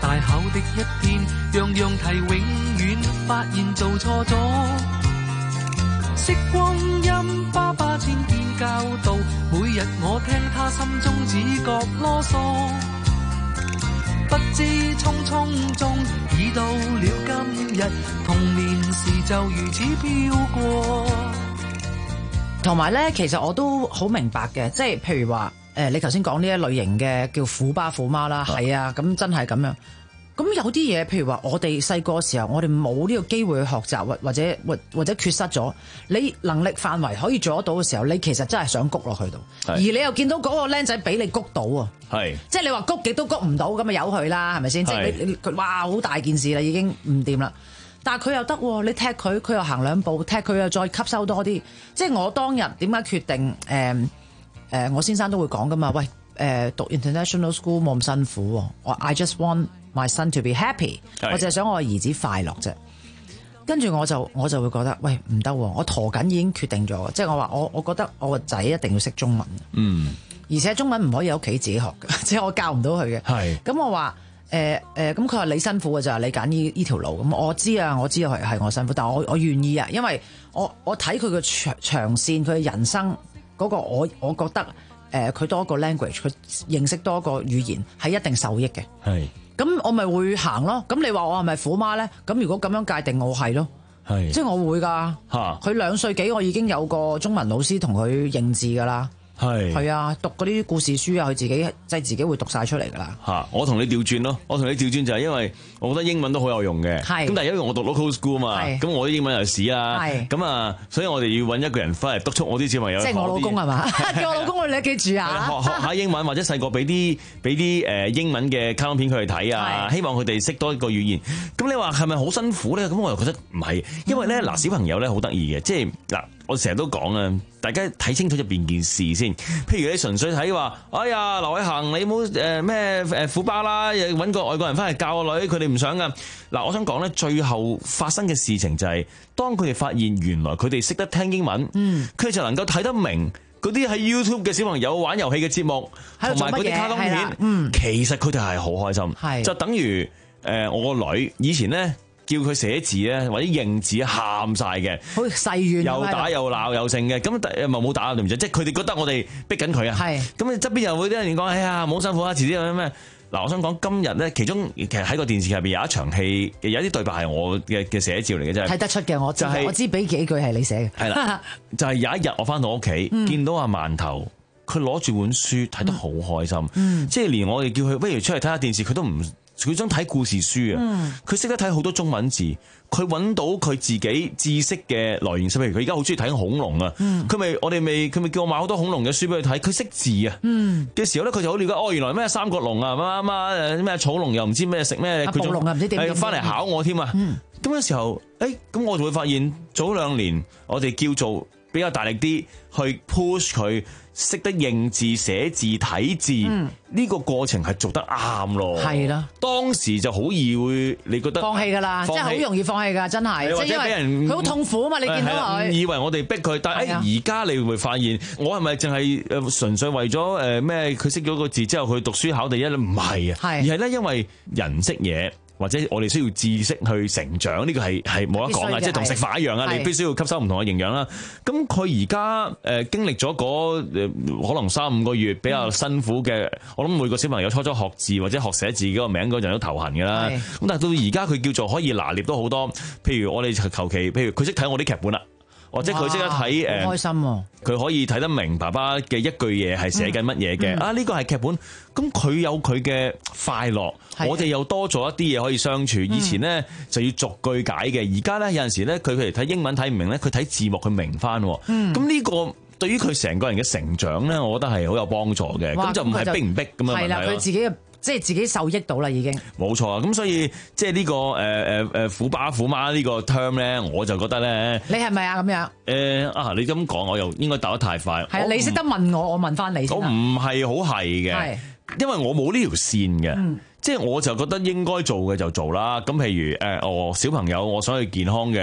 大考的一天，樣樣題永遠發現做錯咗。識光陰，爸爸千遍教導，每日我聽他心中只覺囉嗦。不知匆匆中已到了今日，童年時就如此飄過。 同埋咧，其實我都好明白嘅，即係譬如話誒，你頭先講呢一類型嘅叫虎爸虎媽啦，係啊，咁真係咁樣。咁有啲嘢，譬如話我哋細個時候，我哋冇呢個機會去學習，或或者或或者缺失咗，你能力範圍可以做得到嘅時候，你其實真係想谷落去度，而你又見到嗰個僆仔俾你谷到啊，係，即係你話谷極都谷唔到，咁咪由佢啦，係咪先？即係你佢哇好大件事啦，已經唔掂啦。但係佢又得喎，你踢佢，佢又行兩步，踢佢又再吸收多啲。即係我當日點解決定誒誒、呃呃，我先生都會講噶嘛，喂誒、呃、讀 international school 冇咁辛苦喎，我 I just want my son to be happy， 我就係想我嘅兒子快樂啫。跟住我就我就會覺得，喂唔得喎，我陀緊已經決定咗，即係我話我我覺得我個仔一定要識中文，嗯，而且中文唔可以喺屋企自己學嘅，即係我教唔到佢嘅。係咁我話。誒誒，咁佢話你辛苦嘅就係你揀呢呢條路，咁我知啊，我知係係我辛苦，但係我我願意啊，因為我我睇佢嘅長長線，佢嘅人生嗰個我我覺得誒佢多一個 language， 佢認識多一個語言係一定受益嘅。係，咁我咪會行咯。咁你話我係咪虎媽咧？咁如果咁樣界定我係咯，係，即係我會㗎。嚇，佢兩歲幾，我已經有個中文老師同佢認字㗎啦。係係啊，讀嗰啲故事書啊，佢自己即係自己會讀晒出嚟噶啦。吓，我同你調轉咯，我同你調轉就係因為我覺得英文都好有用嘅。係咁，但係因為我讀 local school 嘛，咁我啲英文又屎啦。係咁啊，所以我哋要搵一個人翻嚟督促我啲小朋友。即係我老公係嘛？叫我老公，你記住啊！學學下英文，或者細個俾啲俾啲誒英文嘅卡通片佢哋睇啊，希望佢哋識多一個語言。咁你話係咪好辛苦咧？咁我又覺得唔係，因為咧嗱，小朋友咧好得意嘅，即係嗱。我成日都講啊，大家睇清楚入邊件事先。譬如你純粹睇話，哎呀，劉偉恒，你冇誒咩誒虎爸啦，揾個外國人翻嚟教個女，佢哋唔想噶。嗱，我想講咧，最後發生嘅事情就係、是，當佢哋發現原來佢哋識得聽英文，嗯，佢就能夠睇得明嗰啲喺 YouTube 嘅小朋友玩遊戲嘅節目，同埋嗰啲卡通片，嗯，其實佢哋係好開心，係就等於誒、呃、我個女以前咧。叫佢寫字咧，或者認字喊晒嘅，好細軟，又打又鬧又剩嘅，咁誒冇冇打對唔住，即係佢哋覺得我哋逼緊佢啊。係，咁你側邊又會啲人講，哎呀，冇辛苦啊，遲啲有咩？嗱，我想講今日咧，其中其實喺個電視入邊有一場戲，有啲對白係我嘅嘅寫照嚟嘅啫，睇得出嘅，我就係、是、我知俾幾句係你寫嘅。係啦，就係、是、有一日我翻到屋企，嗯、見到阿饅頭，佢攞住本書睇得好開心，嗯、即係連我哋叫佢不如出嚟睇下電視，佢都唔。佢想睇故事書啊！佢識得睇好多中文字，佢揾到佢自己知識嘅來源。譬如佢而家好中意睇恐龍啊！佢咪、嗯、我哋咪佢咪叫我買好多恐龍嘅書俾佢睇。佢識字啊！嘅、嗯、時候咧，佢就好了解哦，原來咩三角龍啊，乜乜咩草龍又唔知咩食咩，佢仲係翻嚟考我添啊！咁嘅、嗯、時候，誒、欸、咁我就會發現早兩年我哋叫做比較大力啲去 push 佢。識得認字、寫字、睇字，呢、嗯、個過程係做得啱咯。係啦，當時就好易會，你覺得放棄㗎啦，即係好容易放棄㗎，真係。或者俾人佢好痛苦啊嘛，你見到佢以為我哋逼佢，但係而家你會發現，我係咪淨係誒純粹為咗誒咩？佢識咗個字之後，佢讀書考第一咧？唔係啊，而係咧因為人識嘢。或者我哋需要知識去成長，呢個係係冇得講嘅，即係同食飯一樣啊！你必須要吸收唔同嘅營養啦。咁佢而家誒經歷咗嗰誒可能三五個月比較辛苦嘅，嗯、我諗每個小朋友初初學字或者學寫字嗰個名嗰陣都頭痕㗎啦。咁但係到而家佢叫做可以拿捏到好多，譬如我哋求其，譬如佢識睇我啲劇本啦。或者佢識得睇誒，開心喎、啊！佢可以睇得明爸爸嘅一句嘢係寫緊乜嘢嘅啊！呢、呢個係劇本，咁佢有佢嘅快樂，我哋又多咗一啲嘢可以相處。以前咧就要逐句解嘅，而家咧有陣時咧佢譬如睇英文睇唔明咧，佢睇字幕佢明翻。咁呢、嗯、個對於佢成個人嘅成長咧，我覺得係好有幫助嘅。咁就唔係逼唔逼咁樣問題咯。係啦，佢自己嘅。即係自己受益到啦，已經冇錯啊！咁所以即係呢個誒誒誒虎爸虎媽呢個 term 咧，我就覺得咧，你係咪啊咁樣？誒啊！你咁講，我又應該答得太快。係啊，你識得問我，我問翻你先。我唔係好係嘅，因為我冇呢條線嘅，嗯、即係我就覺得應該做嘅就做啦。咁譬如誒，我小朋友我想去健康嘅。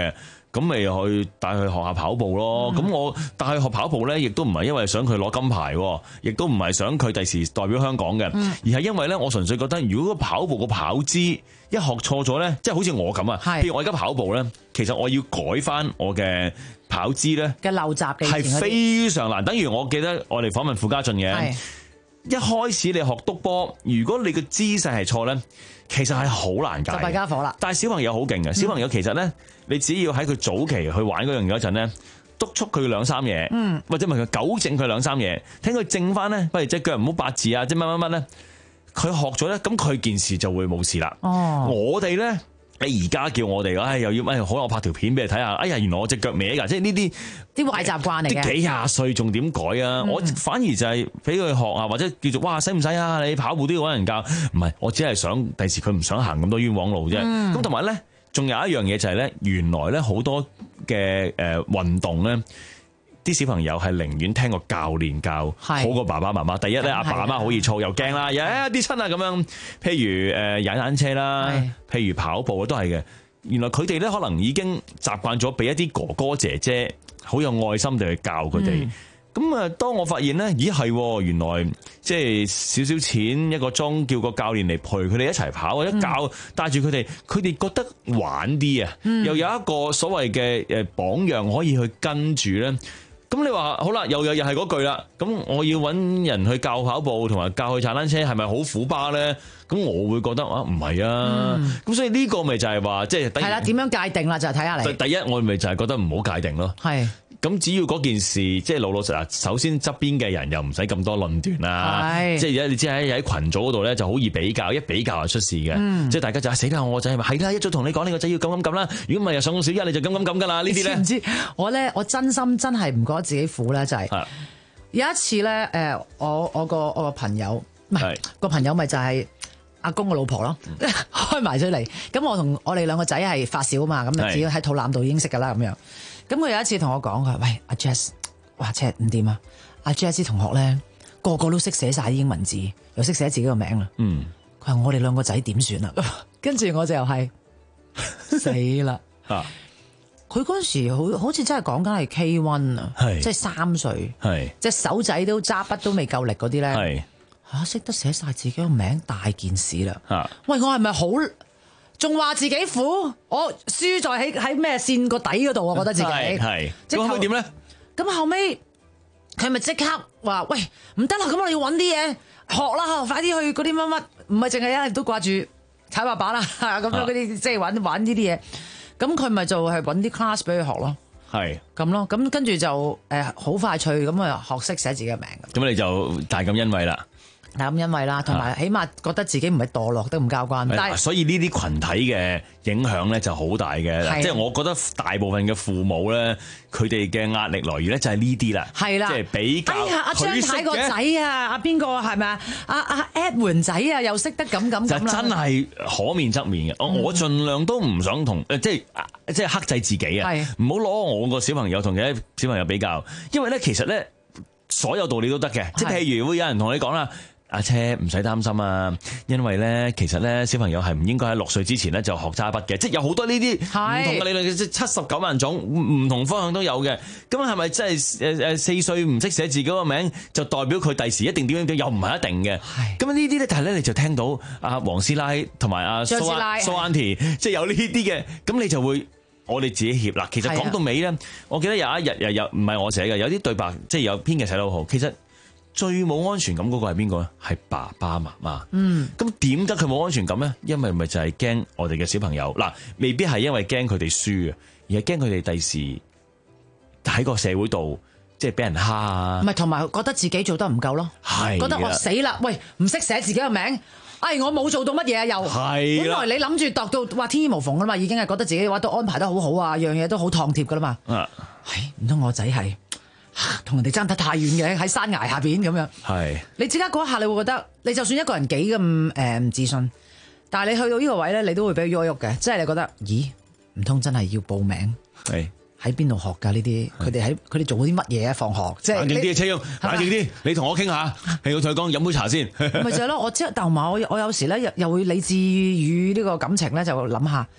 咁咪去帶佢學下跑步咯。咁、嗯、我帶佢學跑步咧，亦都唔係因為想佢攞金牌，亦都唔係想佢第時代表香港嘅，嗯、而係因為咧，我純粹覺得如果個跑步個跑姿一學錯咗咧，即係好似我咁啊，譬如我而家跑步咧，其實我要改翻我嘅跑姿咧嘅陋習嘅係非常難。等於我記得我哋訪問傅家俊嘅。一開始你學督波，如果你嘅姿勢係錯咧，其實係好難教。就弊家伙啦。但係小朋友好勁嘅，小朋友其實咧，嗯、你只要喺佢早期去玩嗰樣嘢嗰陣咧，督促佢兩三嘢，嗯、或者問佢糾正佢兩三嘢，聽佢正翻咧，不如隻腳唔好八字啊，即係乜乜乜咧，佢學咗咧，咁佢件事就會冇事啦。哦，我哋咧。你而家叫我哋，唉，又要咩？好，我拍條片俾你睇下。哎呀，原來我隻腳歪㗎，即係呢啲啲壞習慣嚟嘅。 啲幾廿歲仲點改啊？嗯、我反而就係俾佢學啊，或者叫做哇，使唔使啊？你跑步都要揾人教。唔係，我只係想第時佢唔想行咁多冤枉路啫。咁同埋咧，仲有一樣嘢就係咧，原來咧好多嘅誒運動咧。啲小朋友係寧願聽個教練教，好過爸爸媽媽。第一咧，阿爸阿媽好易燥，又驚啦，又跌親啊咁樣。譬如誒踩單車啦，譬如跑步都係嘅。原來佢哋咧可能已經習慣咗俾一啲哥哥姐姐好有愛心地去教佢哋。咁啊、嗯，當我發現咧，咦係，原來即係少少錢一個鐘，叫個教練嚟陪佢哋一齊跑，或者教帶住佢哋，佢哋覺得玩啲啊，嗯、又有一個所謂嘅誒榜樣可以去跟住咧。咁你話好啦，又又又係嗰句啦。咁我要揾人去教跑步，同埋教去踩單車，係咪好苦巴咧？咁我會覺得啊，唔係啊。咁、嗯、所以呢個咪就係話，即係係啦，點樣界定啦？就係睇下你。 第一，我咪就係覺得唔好界定咯。係。咁只要嗰件事，即係老老實實，首先側邊嘅人又唔使咁多論斷啦。係。即係而家你知喺喺群組嗰度咧，就好易比較，一比較就出事嘅。嗯、即係大家就話死啦，我個仔係咪係啦？一早同你講，你個仔要咁咁咁啦。如果唔係又上小一，你就咁咁咁噶啦。呢啲咧，唔知我咧，我真心真係唔覺得自己苦咧，就係、是、有一次咧，誒，我我個我個朋友唔係個朋友，咪就係阿公個老婆咯，嗯、開埋出嚟。咁我同我哋兩個仔係發小啊嘛，咁就只要喺肚腩度已經識噶啦咁樣。咁佢有一次同我講，佢話喂阿 Jess， 哇 Jess 唔掂啊！阿 Jess 同學咧個個都識寫晒啲英文字，又識寫自己個名啦。嗯，佢話我哋兩個仔點算啊？跟住我就又係死啦了！佢嗰陣時好好似真係講緊係 K 一啊，即係三歲，即係手仔都揸筆都未夠力嗰啲咧。嚇識得寫晒自己個名，大件事啦！啊、喂，我係咪好？仲話自己苦，我輸在喺喺咩線個底嗰度，我覺得自己係。咁後點咧？咁後尾佢咪即刻話：喂，唔得啦！咁我哋要揾啲嘢學啦，快啲去嗰啲乜乜，唔係淨係一日都掛住踩滑板啦，咁樣嗰啲即係玩玩呢啲嘢。咁佢咪就係揾啲 class 俾佢學咯。係咁咯，咁跟住就誒好快脆咁啊學識寫自己嘅名。咁你就大感欣慰啦。係咁，因為啦，同埋起碼覺得自己唔係墮落得咁交關，但係所以呢啲群體嘅影響咧就好大嘅，即係我覺得大部分嘅父母咧，佢哋嘅壓力來源咧就係呢啲啦，係啦，即係比較。哎呀，阿張太個仔啊，阿邊個係咪啊？阿阿 Edwin 仔啊，又識得咁咁咁啦，就真係可免則免嘅。我我盡量都唔想同誒，即係即係克制自己啊，唔好攞我個小朋友同其他小朋友比較，因為咧其實咧所有道理都得嘅，即係譬如會有人同你講啦。阿車唔使擔心啊，因為咧，其實咧，小朋友係唔應該喺六歲之前咧就學揸筆嘅，即係有好多呢啲唔同嘅理論，即係七十九萬種唔同方向都有嘅。咁係咪真係誒誒四歲唔識寫自己個名，就代表佢第時一定點樣點？又唔係一定嘅。咁呢啲咧，但係咧你就聽到阿黃師奶同埋阿蘇蘇 Auntie，即係有呢啲嘅，咁你就會我哋自己協啦。其實講到尾咧，我記得有一日又有唔係我寫嘅，有啲對白即係有編劇寫得好好，其實。最冇安全感嗰個係邊個咧？係爸爸媽媽。嗯，咁點解佢冇安全感咧？因為咪就係驚我哋嘅小朋友嗱，未必係因為驚佢哋輸啊，而係驚佢哋第時喺個社會度即係俾人蝦啊。唔係，同埋覺得自己做得唔夠咯，係覺得我死啦！喂，唔識寫自己個名，哎，我冇做到乜嘢啊？又係，本來你諗住度到話天衣無縫噶啦嘛，已經係覺得自己話都安排得好好啊，樣嘢都好燙貼噶啦嘛。啊，係唔通我仔係？同人哋爭得太遠嘅喺山崖下邊咁樣，係你即刻嗰下你會覺得，你就算一個人幾咁誒唔自信，但係你去到呢個位咧，你都會俾佢喐喐嘅，即係你覺得，咦，唔通真係要報名？係喺邊度學㗎呢啲？佢哋喺佢哋做啲乜嘢啊？放學即係冷靜啲，車勇冷靜啲，你同我傾下，係我同佢講飲杯茶先。咪就係咯，我即係但係我我有時咧又又會理智與呢個感情咧就諗下，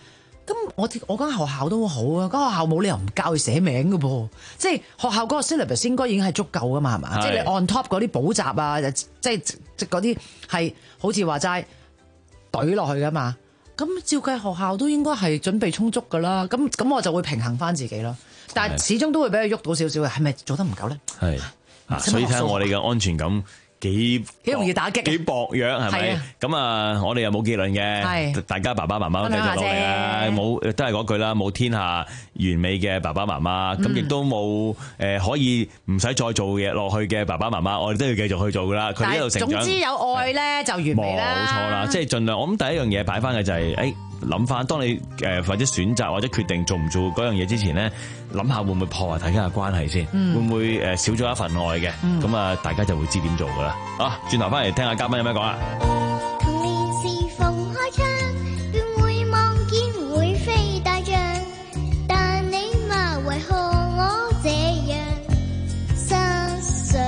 咁我我間學校都好啊，間學校冇理由唔教佢寫名㗎噃，即係學校嗰個 syllabus 應該已經係足夠㗎嘛，係嘛？即係你 on top 嗰啲補習啊，即係即係嗰啲係好似話齋懟落去㗎嘛。咁照計學校都應該係準備充足㗎啦。咁咁我就會平衡翻自己咯。但係始終都會俾佢喐到少少嘅，係咪做得唔夠咧？係啊，所以睇下我哋嘅安全感。幾幾容易打擊， 幾薄弱係咪？咁啊，我哋又冇結論嘅，大家爸爸媽媽繼續努力啦。冇都係嗰句啦，冇天下完美嘅爸爸媽媽，咁亦都冇誒可以唔使再做嘢落去嘅爸爸媽媽，我哋都要繼續去做噶啦。佢哋一路成長， 總之有愛咧就完美啦。 冇錯啦，即係盡量。我諗第一樣嘢擺翻嘅就係誒諗翻，當你誒或者選擇或者決定做唔做嗰樣嘢之前咧，諗下會唔會破壞大家嘅關係先，會唔會誒少咗一份愛嘅？咁啊，大家就會知點做噶啦。啊，轉頭翻嚟聽下嘉賓有咩講啦。 童年時逢開槍，便會望見會飛大象，但你嘛為何我這樣失常？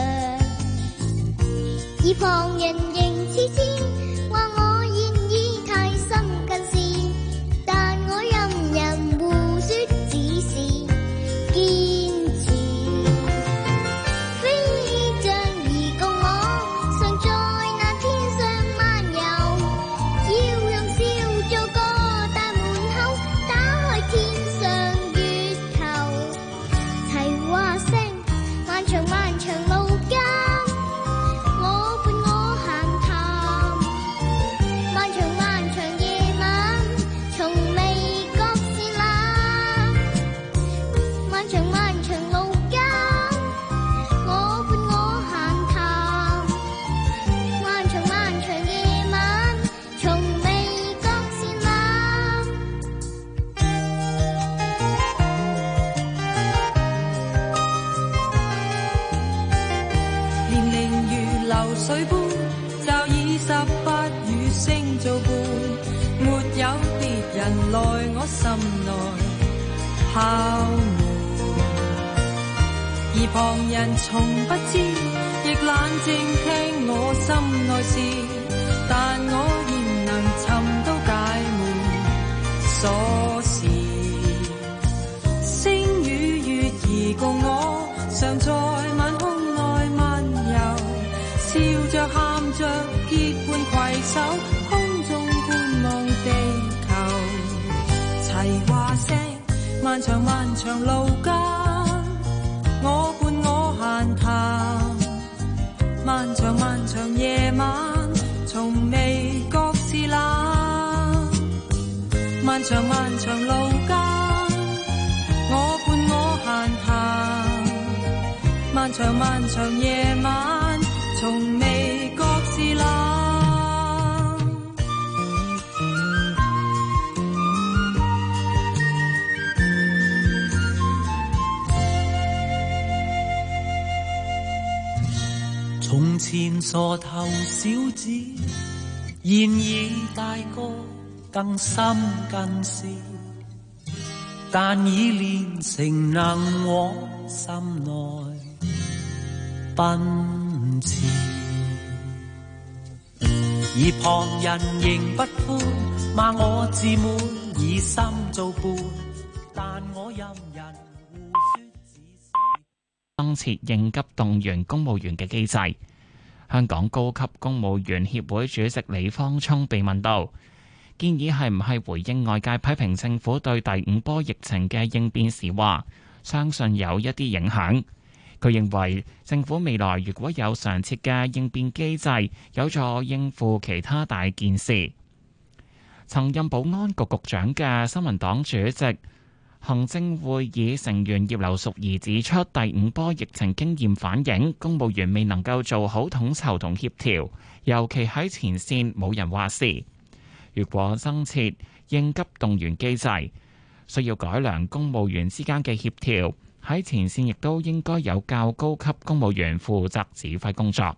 而旁人仍痴痴話我現已太深近視，但我任人胡說只是堅持。飛象而共我常在那天上漫遊，要用笑做個大門口，打開天上月球。齊話聲漫長漫長路間，我伴我閒談，漫長漫長夜晚從未覺是冷，漫長漫長路間，我伴我閒談，漫長漫長夜晚從未覺是冷。 年齡如流水般，就以十八與星做伴，沒有別人來我心內敲門，而旁人從不知，亦冷靜聽我心內事，但我現能尋到解悶鎖匙。星與月兒共我常在晚空內漫遊，笑着喊着結伴攜手，空中觀望地球。齊話聲漫長漫長路間，我伴我閒談，漫長漫長夜晚從未覺是冷，漫長漫長路間，我伴我閒談，漫長漫長夜晚從未覺是冷。 從前傻頭小子，現已大個更深近視，但已練成能往心內奔馳。而旁人仍不歡，罵我自滿，以心做伴，但我任人胡說只是。 增設應急動員公務員嘅機制。香港高級公務員協會主席李方聰被問到，建議係唔係回應外界批評政府對第五波疫情嘅應變時話，相信有一啲影響。佢認為政府未來如果有常設嘅應變機制，有助應付其他大件事。曾任保安局局長嘅新民黨主席、行政會議成員葉劉淑儀指出，第五波疫情經驗反映，公務員未能夠做好統籌同協調，尤其喺前線冇人話事。如果增設應急動員機制，需要改良公務員之間嘅協調，喺前線亦都應該有較高級公務員負責指揮工作。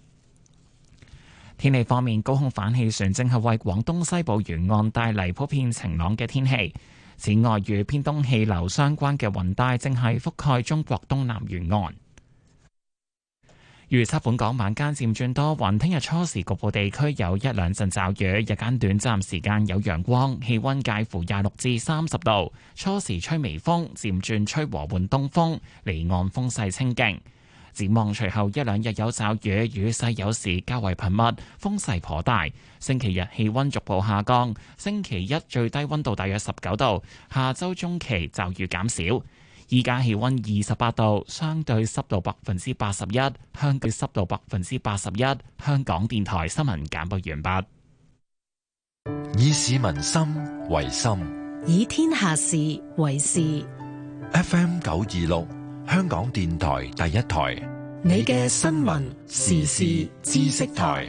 天氣方面，高空反氣旋正係為廣東西部沿岸帶嚟普遍晴朗嘅天氣。此外，與偏東氣流相關嘅雲帶正係覆蓋中國東南沿岸。 預測本港晚間漸轉多雲，聽日初時局部地區有一兩陣驟雨，日間短暫時間有陽光，氣溫介乎廿六至三十度。初時吹微風，漸轉吹和緩東風，離岸風勢清勁。展望隨後一兩日有驟雨，雨勢有時較為頻密，風勢頗大。星期日氣溫逐步下降，星期一最低溫度大約十九度，下周中期驟雨減少。依家氣溫二十八度，相對濕度百分之八十一，香港濕度百分之八十一。香港電台新聞簡報完畢。 以市民心為心， 以天下事為事。 F M 九二六，香港電台第一台， 你嘅新聞時事知識台。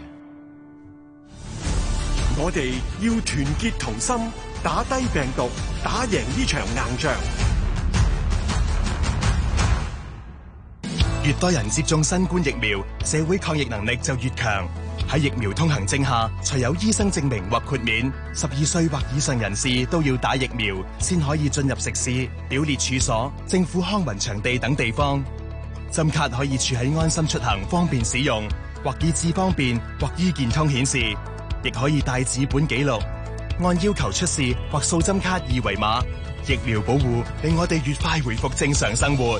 我哋要團結同心，打低病毒，打贏呢場硬仗。 越多人接種新冠疫苗，社會抗疫能力就越強。喺疫苗通行證下，除有醫生證明或豁免，十二歲或以上人士都要打疫苗，先可以進入食肆、表列處所、政府康文場地等地方。針卡可以儲喺安心出行，方便使用，或以智方便，或醫健通顯示，亦可以帶紙本記錄，按要求出示或掃針卡二維碼。疫苗保護令我哋越快回復正常生活。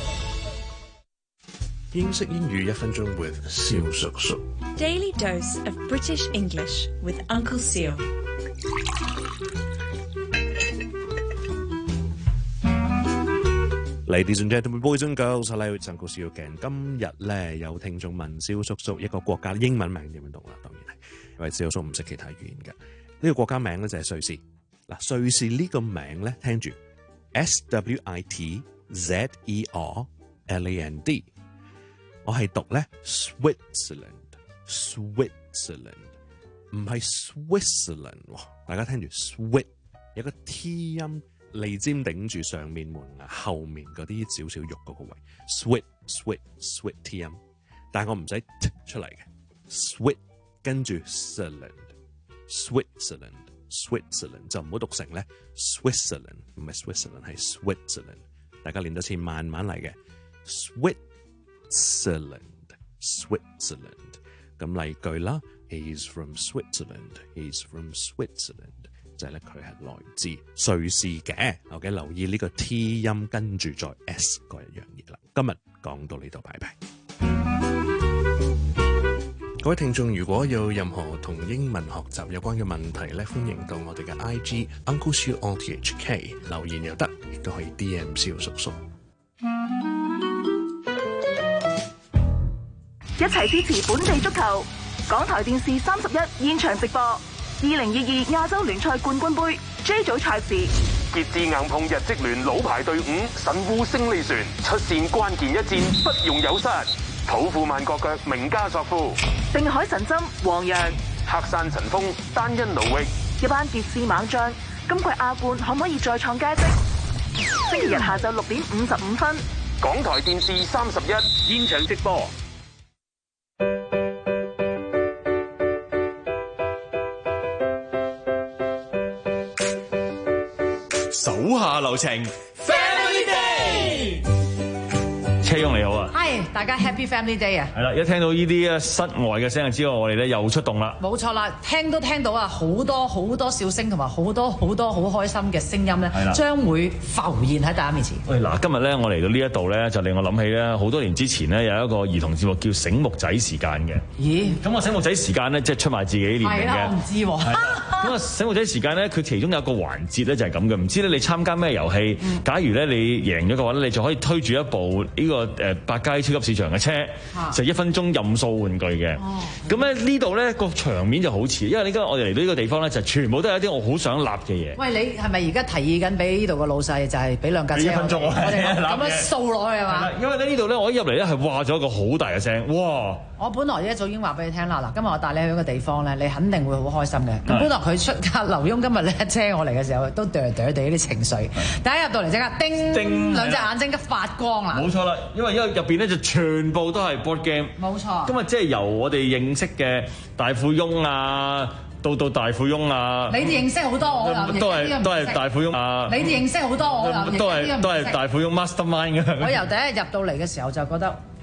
英式英語一分鐘 with 蕭叔叔。 Daily dose of British English with Uncle Seal。 Ladies and gentlemen, boys and girls, hello, it's Uncle Seal again。今日咧有聽眾問蕭叔叔一個國家英文名點樣讀啦？當然係，因為蕭叔叔唔識其他語言嘅。呢、這個國家名咧就係瑞士。嗱，瑞士呢個名咧，聽住 S W I T Z E R L A N D。我係讀咧 Switzerland，Switzerland 唔係 Switzerland，大家聽住 Swit 有個 T 音脷尖頂住上面門牙後面嗰啲少少肉嗰個位 ，Swit Swit Swit T 音，但係我唔使 T 出嚟嘅 ，Swit 跟住 Switzerland，Switzerland Switzerland 就唔好讀成咧 Switzerland， 唔係 Switzerland 係 Switzerland， 大家練多次慢慢嚟嘅 Swit。Switzerland, Switzerland， 咁例句啦 ，He's from Switzerland, He's from Switzerland， 就係咧佢係來自瑞士嘅。OK， 留意呢個 T 音跟住再 S 嗰一樣嘢啦。今日講到呢度，拜拜。各位聽眾，如果有任何同英文學習有關嘅問題咧，歡迎到我哋嘅 I G Uncle Seal O T H K 留言又得，亦都可以 D M 蕭叔叔。 一齊支持本地足球，港台電視三十一現場直播二零二二亞洲聯賽冠軍盃 J 組賽事， 傑志硬碰日職聯老牌隊伍神戶勝利船，出線關鍵一戰不容有失。土庫曼國腳名家索夫、 定海神針黃洋、 黑山陳鋒、單因奴域， 一班傑志猛將，今季亞冠可唔可以再創佳績？星期日下晝六點五十五分， 港台電視三十一現場直播。 手下留情 ，Family Day。 車翁你好啊， 係大家 Happy Family Day 啊！ 係啦，一聽到呢啲室外嘅聲就知道我哋咧又出動啦。 冇錯啦，聽都聽到啊，好多好多笑聲同埋好多好多好開心嘅聲音咧，將會浮現喺大家面前。 喂，嗱，今日咧我嚟到呢一度咧，就令我諗起咧好多年之前咧有一個兒童節目叫《醒目仔時間》嘅。咦？咁我醒目仔時間咧，即係出賣自己年齡嘅。係啦，我唔知喎。咁啊，醒目仔時間咧，佢其中有一個環節咧就係咁嘅，唔知咧你參加咩遊戲？嗯、假如咧你贏咗嘅話咧，你就可以推住一部呢、呢個誒百佳超級市場嘅車，啊、就一分鐘任掃玩具嘅。咁咧、哦、呢度咧個場面就好似，因為呢家我哋嚟到呢個地方咧，就全部都係一啲我好想立嘅嘢。喂， 你係咪而家提議緊俾呢度個老細就係俾兩架車？一分鐘我哋咁樣掃落去係嘛？ 因為咧呢度咧，我一入嚟咧係哇咗一個好大嘅聲，哇！ 我本來一早已經話俾你聽啦，嗱，今日我帶你去一個地方咧，你肯定會好開心嘅。咁本來佢出價劉墉今日咧車我嚟嘅時候，都嗲嗲地啲情緒。大家入到嚟即刻叮叮兩隻眼睛一發光啦！ 冇錯啦，因為因為入邊咧就全部都係 board game。冇錯。今日即係由我哋認識嘅大富翁啊，到到大富翁啊。你哋認識好多我諗，都係都係大富翁啊。你哋認識好多我諗，都係都係大富翁 mastermind 嘅。 我由第一日入到嚟嘅時候就覺得。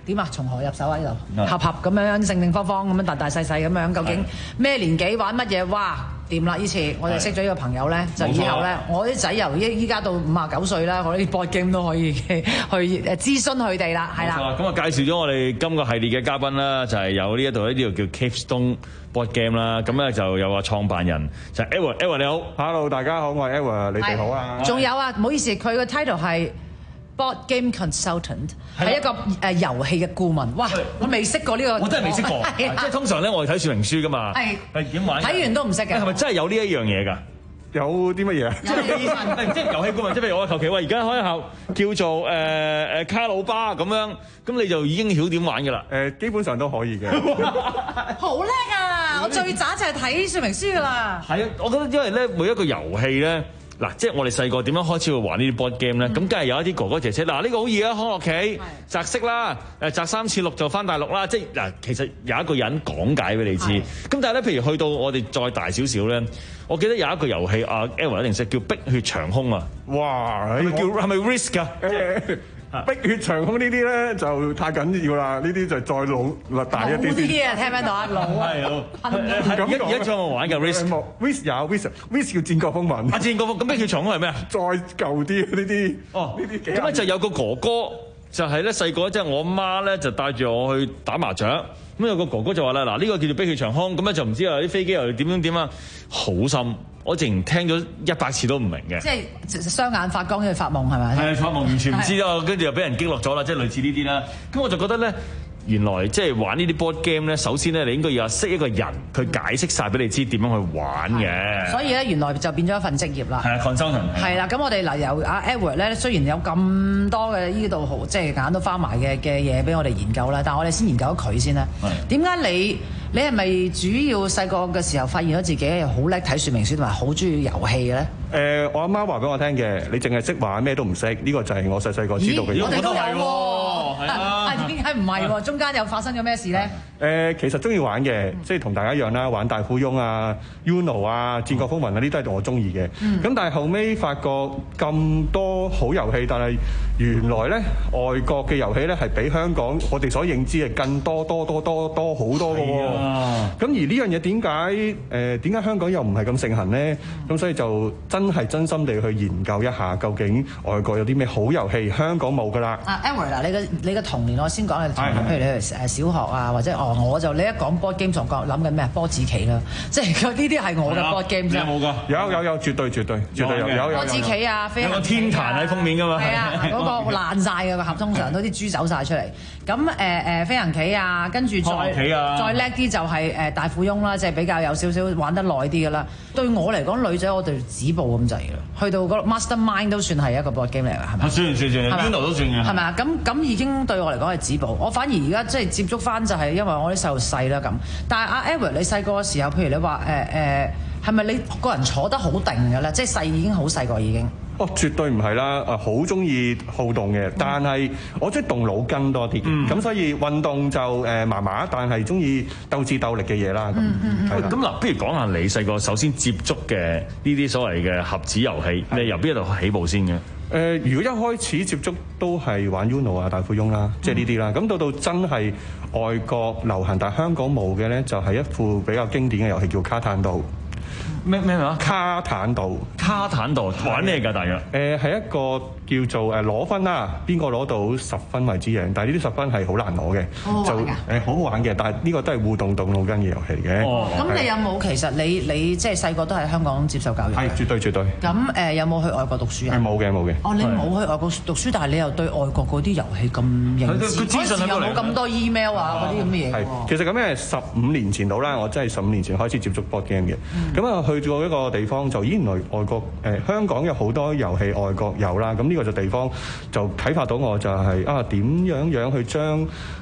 點啊？從何入手啊？呢度合合咁樣正正方方咁樣大大細細咁樣，究竟咩年紀玩乜嘢？哇！掂啦！呢次我哋識咗呢個朋友咧，就以後咧，我啲仔由依依家到五啊九歲啦，我啲 board game 都可以去誒諮詢佢哋啦，係啦。 咁啊，介紹咗我哋今個系列嘅嘉賓啦，就係有呢一度呢度叫 Capestone Board Game 啦。咁咧就有個創辦人就係 Edward，Edward 你好 ，Hello 大家好，我係 Edward，你哋好啊。 仲有啊，唔好意思，佢個 title 係 Board Game Consultant， 係一個誒遊戲嘅顧問。哇！我未識過呢個， 我真係未識過。即係通常咧，我哋睇說明書噶嘛。係係點玩？ 睇完都唔識嘅。 係咪真係有呢一樣嘢㗎？ 有啲乜嘢啊？ 即係意思，即係遊戲顧問，即係譬如我求其話而家開一校叫做誒誒卡魯巴咁樣，咁你就已經曉點玩㗎啦。 誒，基本上都可以嘅。 好叻啊！我最渣就係睇說明書㗎啦。 係啊，我覺得因為咧每一個遊戲咧。嗱，即係我哋細個點樣開始去玩呢啲 board game 咧？咁梗係有一啲哥哥姐姐嗱，呢個好易啊，康樂棋、擲色啦，誒擲三次六就翻大陸啦。即係嗱，其實有一個人講解俾你知。咁但係咧，譬如去到我哋再大少少咧，我記得有一個遊戲啊 Edward 一定識，叫碧血長空啊。 哇！ 係咪叫係咪 Risk 㗎？ 碧血長空呢啲咧就太緊要啦，呢啲就再老大一啲。 老啲啊，聽唔聽到啊？老啊！ 咁一而家仲有冇玩嘅 Risk？Risk 有 Risk，Risk 叫戰國風雲。 啊，戰國風咁碧血長空係咩啊？ 再舊啲呢啲。 哦， 呢啲幾。 咁咧就有個哥哥，就係咧細個即係我媽咧就帶住我去打麻雀。咁有個哥哥就話啦，嗱呢個叫做碧血長空，咁咧就唔知啊啲飛機又點樣點啊，好深。我淨係聽咗一百次都唔明嘅， 即係雙眼發光跟住發夢係咪？ 係發夢完全唔知啊，跟住又俾人擊落咗啦，即係類似呢啲啦。咁我就覺得咧，原來即係玩呢啲 board game 咧，首先咧你應該要識一個人，佢解釋晒俾你知點樣去玩嘅。 所以咧，原來就變咗一份職業啦。 係啊 consultant 係啦，咁我哋嗱由阿 Edward 咧，雖然有咁多嘅呢度好，即係揀到翻埋嘅嘅嘢俾我哋研究啦，但係我哋先研究咗佢先啦。點解你？你係咪主要細個嘅時候發現咗自己係好叻睇説明書同埋好中意遊戲嘅咧？ 誒、呃，我阿媽話俾我聽嘅，你淨係識玩咩都唔識，呢、這個就係我細細個知道嘅嘢。 我哋都有喎，係啊，點解唔係喎？中間又發生咗咩事咧？誒、 呃，其實中意玩嘅，嗯、即係同大家一樣啦，玩大富翁啊、Uno 啊、戰國風雲啊，呢啲都係我中意嘅。咁、嗯、但係後尾發覺咁多好遊戲，但係原來咧外國嘅遊戲咧係比香港我哋所認知嘅更多多多多多好多嘅喎。咁、啊、而呢樣嘢點解誒點解香港又唔係咁盛行咧？咁、嗯、所以就真係真心地去研究一下，究竟外國有啲咩好遊戲，香港冇㗎啦。 啊 Edward 嗱，你嘅你嘅童年我先講你童年，譬如你誒小學啊，或者哦，我就你一講 board game 仲講諗緊咩啊？波子棋啦，即係呢啲係我嘅 board game 啫。 有冇㗎？ 有有有，絕對絕對絕對有有有。 波子棋啊，飛行棋啊， 有個天壇喺封面㗎嘛。 係啊，嗰個爛晒嘅個盒，通常都啲豬走晒出嚟。咁誒誒飛行棋啊，跟住再再叻啲就係誒大富翁啦，即係比較有少少玩得耐啲嘅啦。對我嚟講，女仔我哋止步咁滯嘅，去到嗰 Mastermind 都算係一個 board game 嚟㗎，係咪？ 算算算，Uno 都算嘅。 係咪啊？咁咁已經對我嚟講係止步。我反而而家即係接觸翻就係因為我啲細路細啦咁。但係阿 Edward 你細個嘅時候，譬如你話誒誒，係咪你個人坐得好定嘅咧？即係細已經好細個已經。 哦，絕對唔係啦！誒，好中意好動嘅，但係我中意動腦筋多啲，咁、嗯、所以運動就誒麻麻，但係中意鬥智鬥力嘅嘢啦。咁、嗯，係、嗯、啦。咁嗱，不如講下你細個首先接觸嘅呢啲所謂嘅盒子遊戲，你由邊一度起步先嘅？誒、呃，如果一開始接觸都係玩 Uno 啊、大富翁啦，即係呢啲啦。咁、嗯、到到真係外國流行，但係香港冇嘅咧，就係一副比較經典嘅遊戲叫卡坦島。咩咩話？卡坦島，卡坦島玩咩㗎？大約誒係一個叫做誒攞分啦，邊個攞到十分為之贏，但係呢啲十分係好難攞嘅，就誒好好玩嘅，但係呢個都係互動動腦筋嘅遊戲嘅。哦，咁你有冇其實你你即係細個都喺香港接受教育？係絕對絕對。咁誒有冇去外國讀書啊？係冇嘅冇嘅。哦，你冇去外國讀書，但係你又對外國嗰啲遊戲咁認識？嗰時又冇咁多 email 啊嗰啲咁嘅嘢。係，其實咁嘅十五年前到啦，我真係十五年前開始接觸 board game 嘅。咁啊去咗一個地方就，咦原來外國誒、呃、香港有好多遊戲外國有啦，咁呢個就地方就啟發到我就係、是、啊點樣樣去將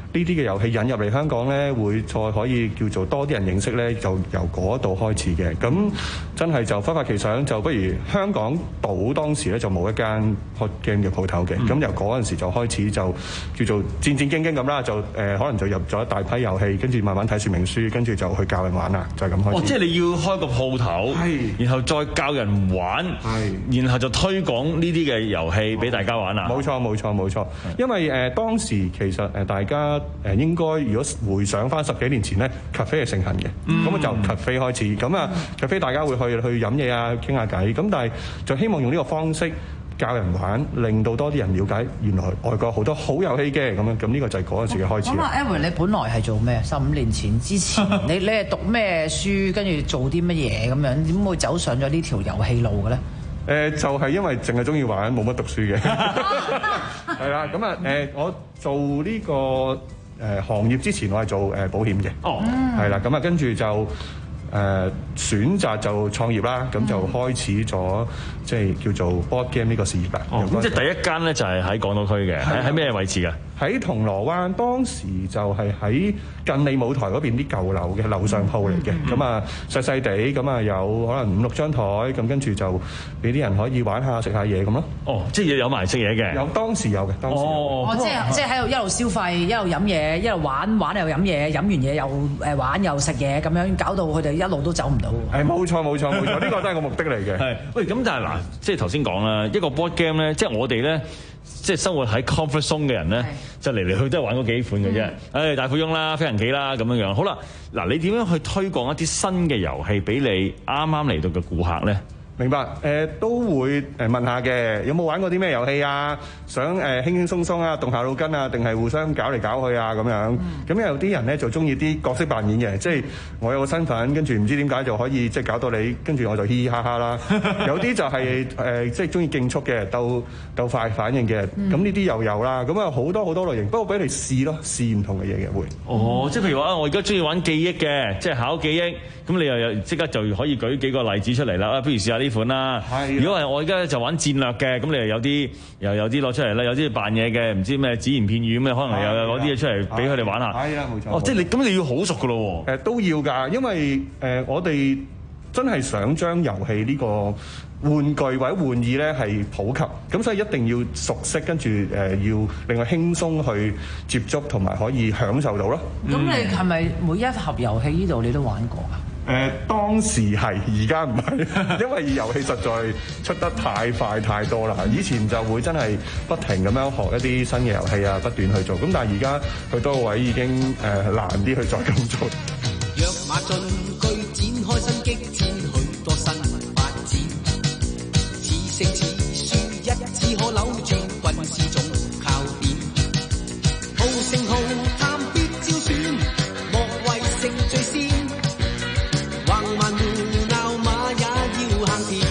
呢啲嘅遊戲引入嚟香港咧，會再可以叫做多啲人認識咧，就由嗰度開始嘅。咁真係就忽發奇想，就不如香港島當時咧就冇一間 board game 嘅鋪頭嘅。咁、嗯、由嗰陣時就開始就叫做戰戰兢兢咁啦，就誒、呃、可能就入咗一大批遊戲，跟住慢慢睇說明書，跟住就去教人玩啦，就係、是、咁開始。 哦，即係你要開個鋪頭，然後再教人玩，然後就推廣呢啲嘅遊戲俾大家玩啦。 冇錯冇錯冇錯，因為誒、呃、當時其實誒大家誒應該如果回想翻十幾年前咧，cafe 係盛行嘅，咁、嗯、啊就 cafe 開始，咁啊 cafe 大家會去去飲嘢啊，傾下偈，咁但係就希望用呢個方式教人玩，令到多啲人了解原來外國好多好遊戲嘅，咁樣咁呢個就係嗰陣時嘅開始。 咁啊 Edward 你本來係做咩？十五年前之前，你你係讀咩書，跟住做啲乜嘢咁樣？點會走上咗呢條遊戲路嘅咧？ 誒、呃、就係、是、因為淨係中意玩，冇乜讀書嘅，係啦。咁啊誒，我做呢、這個誒、呃、行業之前，我係做誒保險嘅，哦，係啦。咁啊跟住就誒、呃、選擇就創業啦，咁就開始咗即係叫做 board game 呢個事業啦。 哦，咁即係第一間咧就係喺港島區嘅，喺喺咩位置㗎？喺銅鑼灣，當時就係喺近利舞台嗰邊啲舊樓嘅樓上鋪嚟嘅，咁啊細細地，咁啊有可能五六張台，咁跟住就俾啲人可以玩下食下嘢咁咯。 哦，即係有埋食嘢嘅。 有當時有嘅，當時有。 哦，哦即係即係喺度一路消費，一路飲嘢，一路玩，玩又飲嘢，飲完嘢又誒玩又食嘢，咁樣搞到佢哋一路都走唔到。 係冇錯冇錯冇錯，呢個都係個目的嚟嘅。 係，喂，咁但係嗱，即係頭先講啦，一個 board game 咧，即係我哋咧。即係生活喺 comfort zone 嘅人咧，就嚟嚟去都係玩嗰幾款嘅啫。誒、嗯哎、大富翁啦、飛行棋啦咁樣樣。好啦，嗱你點樣去推廣一啲新嘅遊戲俾你啱啱嚟到嘅顧客咧？ 明白，誒、呃、都會誒問下嘅，有冇玩過啲咩遊戲啊？想誒、呃、輕輕鬆鬆啊，動下腦筋啊，定係互相搞嚟搞去啊咁樣。咁、嗯、有啲人咧就中意啲角色扮演嘅，即係我有個身份，跟住唔知點解就可以即係搞到你，跟住我就嘻嘻哈哈啦。有啲就係、是、誒、呃、即係中意競速嘅，鬥鬥快反應嘅，咁呢啲又有啦。咁啊好多好多類型，不過俾你試咯，試唔同嘅嘢嘅會。 哦，即係譬如話我而家中意玩記憶嘅，即係考記憶，咁你又有即刻就可以舉幾個例子出嚟啦。啊，不如試下呢款啦。如果係我而家就玩戰略嘅，咁你又有啲又有啲攞出嚟啦，有啲扮嘢嘅，唔知咩只言片語咁，可能又有攞啲嘢出嚟俾佢哋玩下。 係啊，冇錯。 哦，即係你咁你要好熟噶咯喎。 誒都要㗎，因為誒、呃、我哋真係想將遊戲呢個玩具或者玩意咧係普及，咁所以一定要熟悉，跟住誒要令佢輕鬆去接觸同埋可以享受到咯。 咁、嗯、你係咪每一盒遊戲呢度你都玩過啊？ 誒、呃、當時係，而家唔係，因為遊戲實在出得太快太多啦。以前就會真係不停咁樣學一啲新嘅遊戲啊，不斷去做。咁但係而家去多個位已經誒、呃、難啲去再咁做。 躍馬進居，展開新激戰，許多新發展。此勝此輸，一次可扭轉，軍事總靠點。好勝好貪必招選，莫為勝最先。橫蠻胡鬧馬也要行田，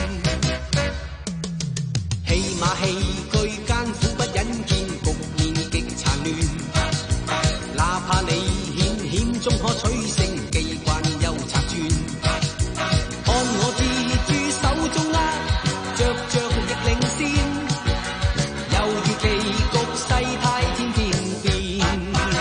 戲馬戲句艱苦不忍見，局面極殘亂。哪怕你險險中可取勝，機關又拆轉。看我自住手中握，着着亦領先。猶如棋局勢太天天變。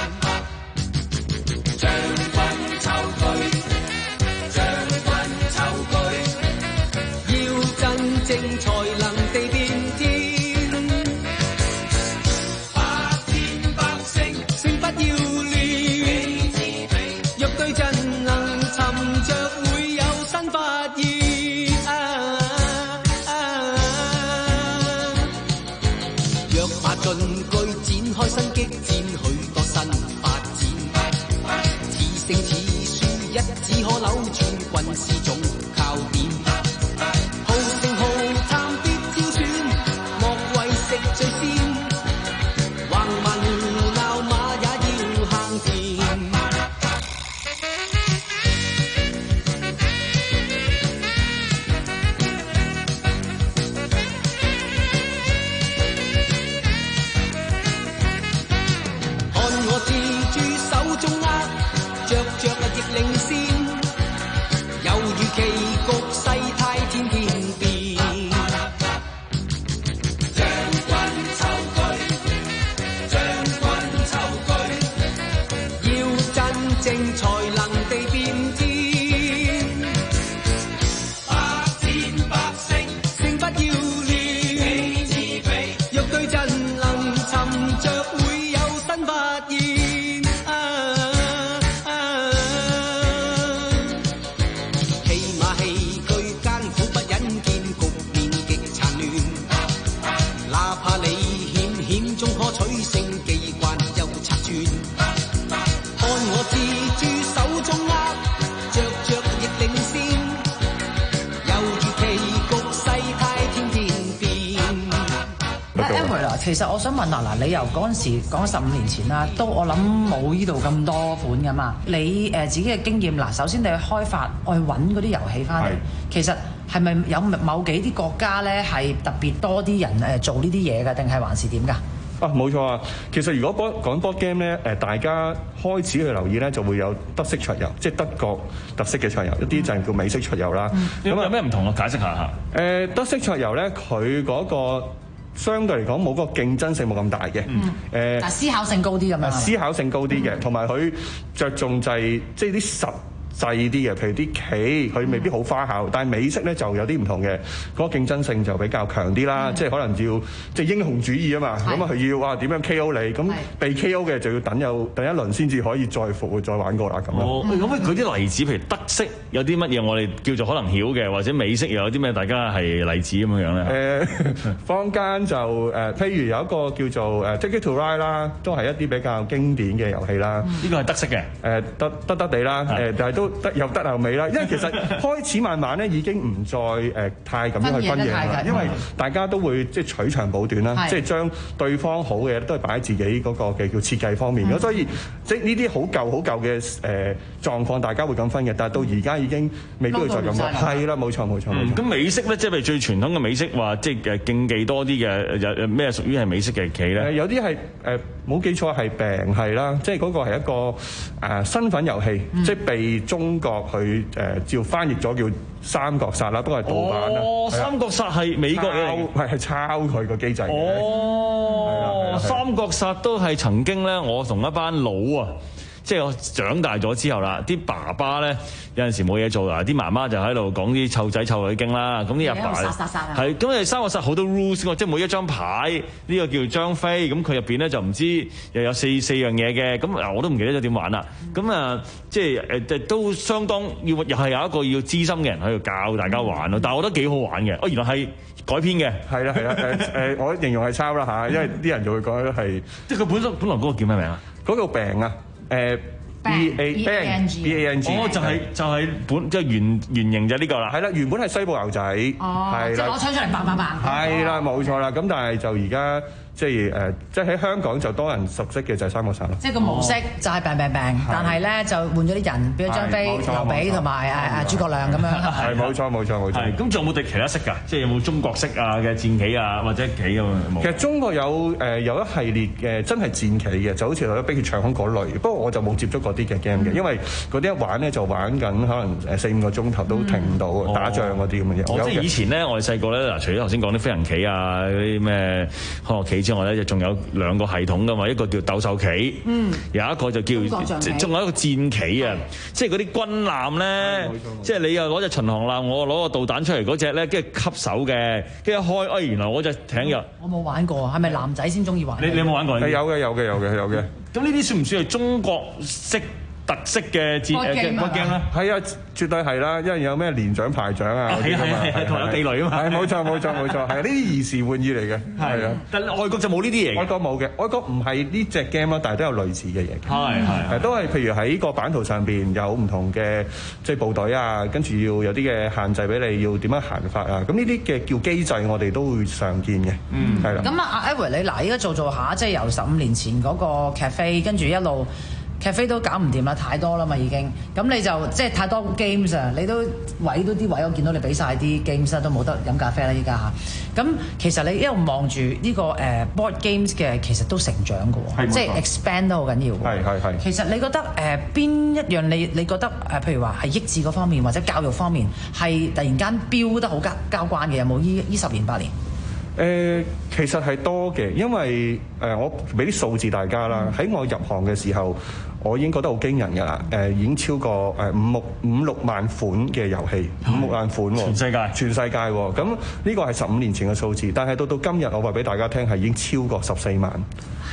發現。啊啊戲馬戲句艱苦不忍見，局面極殘亂。哪怕你險險中可取勝，機關又拆穿。看我蜘蛛手中握，着着亦領先。猶如棋局勢太天天變。 Edward 啦，其實我想問下嗱，你由嗰陣時講十五年前啦，都我諗冇呢度咁多款噶嘛。你誒自己嘅經驗嗱，首先你去開發，我去揾嗰啲遊戲翻嚟，其實係咪有某幾啲國家咧係特別多啲人誒做呢啲嘢㗎，定係還是點㗎？ 啊，冇錯啊！其實如果講 board game 咧，誒大家開始去留意咧，就會有德式桌遊，即係德國特色嘅桌遊，一啲就係叫美式桌遊啦。咁、嗯、有咩唔同啊？解釋下嚇。誒德式桌遊咧，佢嗰個相對嚟講冇嗰個競爭性冇咁大嘅。誒、嗯，呃、 但思考性高啲咁樣。 思考性高啲嘅，同埋佢着重就係即係啲實細啲嘅，譬如啲棋佢未必好花巧，但係美式咧就有啲唔同嘅，嗰、嗰個競爭性就比較強啲啦，即係可能要即係英雄主義啊嘛，咁啊佢要哇點樣 K O 你，咁被 K O 嘅就要等有等一輪先至可以再復活再玩過啦咁咯。 咁啊舉啲例子，譬如德式有啲乜嘢我哋叫做可能曉嘅，或者美式又有啲咩大家係例子咁樣樣咧？ 誒，坊間就誒，譬如有一個叫做誒 Ticket to Ride 啦，都係一啲比較經典嘅遊戲啦。 呢個係德式嘅， 誒得得得地啦，誒但係都得又得又尾啦，因為其實開始慢慢咧已經唔再誒太咁樣去分野啦，因為大家都會即係取長補短啦，即係將對方好嘅都係擺喺自己嗰個嘅叫設計方面，咁所以即係呢啲好舊好舊嘅誒狀況，大家會咁分嘅，但係到而家已經未必會再咁分。係啦，冇錯冇錯冇錯。 咁美式咧，即係譬如最傳統嘅美式話，即係誒競技多啲嘅，有咩屬於係美式嘅棋咧？ 誒有啲係誒冇記錯係病係啦，即係嗰個係一個誒身份遊戲，即係被中國去誒照翻譯咗叫三國殺啦，不過係盜版啦。 哦，三國殺係美國嘅， 係係抄佢個機制嘅。 哦，三國殺都係曾經咧，我同一班佬啊。即係我長大咗之後啦，啲爸爸咧有陣時冇嘢做啊，啲媽媽就喺度講啲湊仔湊女經啦。咁啲阿爸殺殺殺啊， 係咁誒三國殺好多 rules 喎，即係每一張牌呢個叫張飛，咁佢入邊咧就唔知又有四四樣嘢嘅。咁嗱我都唔記得咗點玩啦。咁啊即係誒都相當要又係有一個要資深嘅人喺度教大家玩咯。但係我覺得幾好玩嘅。哦，原來係改編嘅。係啦係啦誒誒，我形容係抄啦嚇，因為啲人就會講係即係佢本身本來嗰個叫咩名啊？嗰個病啊！誒 B A B A N G 哦，就係就係本即係原原型就係呢個啦。係啦，原本係西部牛仔。 哦，即係攞槍出嚟砰砰砰。 係啦，冇錯啦。咁但係就而家即係誒，即係喺香港就多人熟悉嘅就係三國殺咯。 即係個模式就係病病病，但係咧就換咗啲人，變咗張飛、劉備同埋誒誒諸葛亮咁樣。係冇錯冇錯冇錯。 係咁，仲有冇啲其他式㗎？即係有冇中國式啊嘅戰棋啊，或者棋咁樣冇？ 其實中國有誒有一系列嘅真係戰棋嘅，就好似《碧血長空》嗰類。不過我就冇接觸過啲嘅 game 嘅，因為嗰啲一玩咧就玩緊可能誒四五個鐘頭都停唔到，打仗嗰啲咁嘅嘢。 哦，即係以前咧，我哋細個咧嗱，除咗頭先講啲飛行棋啊、嗰啲咩康樂棋之外咧，就仲有兩個系統噶嘛，一個叫鬥獸棋，嗯，有一個就叫，仲有一個戰棋啊，即係嗰啲軍艦咧，即係你又攞隻巡航艦，我攞個導彈出嚟嗰隻咧，跟住吸手嘅，跟住一開，哎，原來我隻艇又， 我冇玩過，係咪男仔先中意玩？ 你你有冇玩過？ 係有嘅，有嘅，有嘅，有嘅。 咁呢啲算唔算係中國式特色嘅戰誒嘅 board game 咧？ 係啊，絕對係啦，因為有咩連獎排獎啊嗰啲㗎嘛， 係同有地雷啊嘛。 係冇錯冇錯冇錯，係呢啲兒時玩意嚟嘅。係啊， 但係外國就冇呢啲嘢。 外國冇嘅，外國唔係呢隻 game 咯，但係都有類似嘅嘢。 係係， 都係譬如喺個版圖上邊有唔同嘅即係部隊啊，跟住要有啲嘅限制俾你，要點樣行法啊？咁呢啲嘅叫機制，我哋都會常見嘅。嗯，係啦。 咁啊，阿 Edward 你嗱，依家做做下，即係由十五年前嗰個 cafe，跟住一路。cafe 都搞唔掂啦，太多啦嘛已經，咁你就即係太多 games 啊，你都位都啲位，我見到你俾晒啲 games 都冇得飲咖啡啦依家嚇。咁其實你一路望住呢個誒 board games 嘅，其實都成長嘅喎，即係 expand 都好緊要。係係係。其實你覺得誒邊、呃、一樣你你覺得誒譬如話係益智嗰方面或者教育方面係突然間飆得好交交關嘅，有冇依依十年八年？ 誒、呃、其實係多嘅，因為誒、呃、我俾啲數字大家啦。喺、嗯、我入行嘅時候，我已經覺得好驚人㗎啦。誒、呃、已經超過誒五六五六萬款嘅遊戲，五六萬款喎。全世界，全世界喎。咁呢個係十五年前嘅數字，但係到到今日，我話俾大家聽係已經超過十四萬。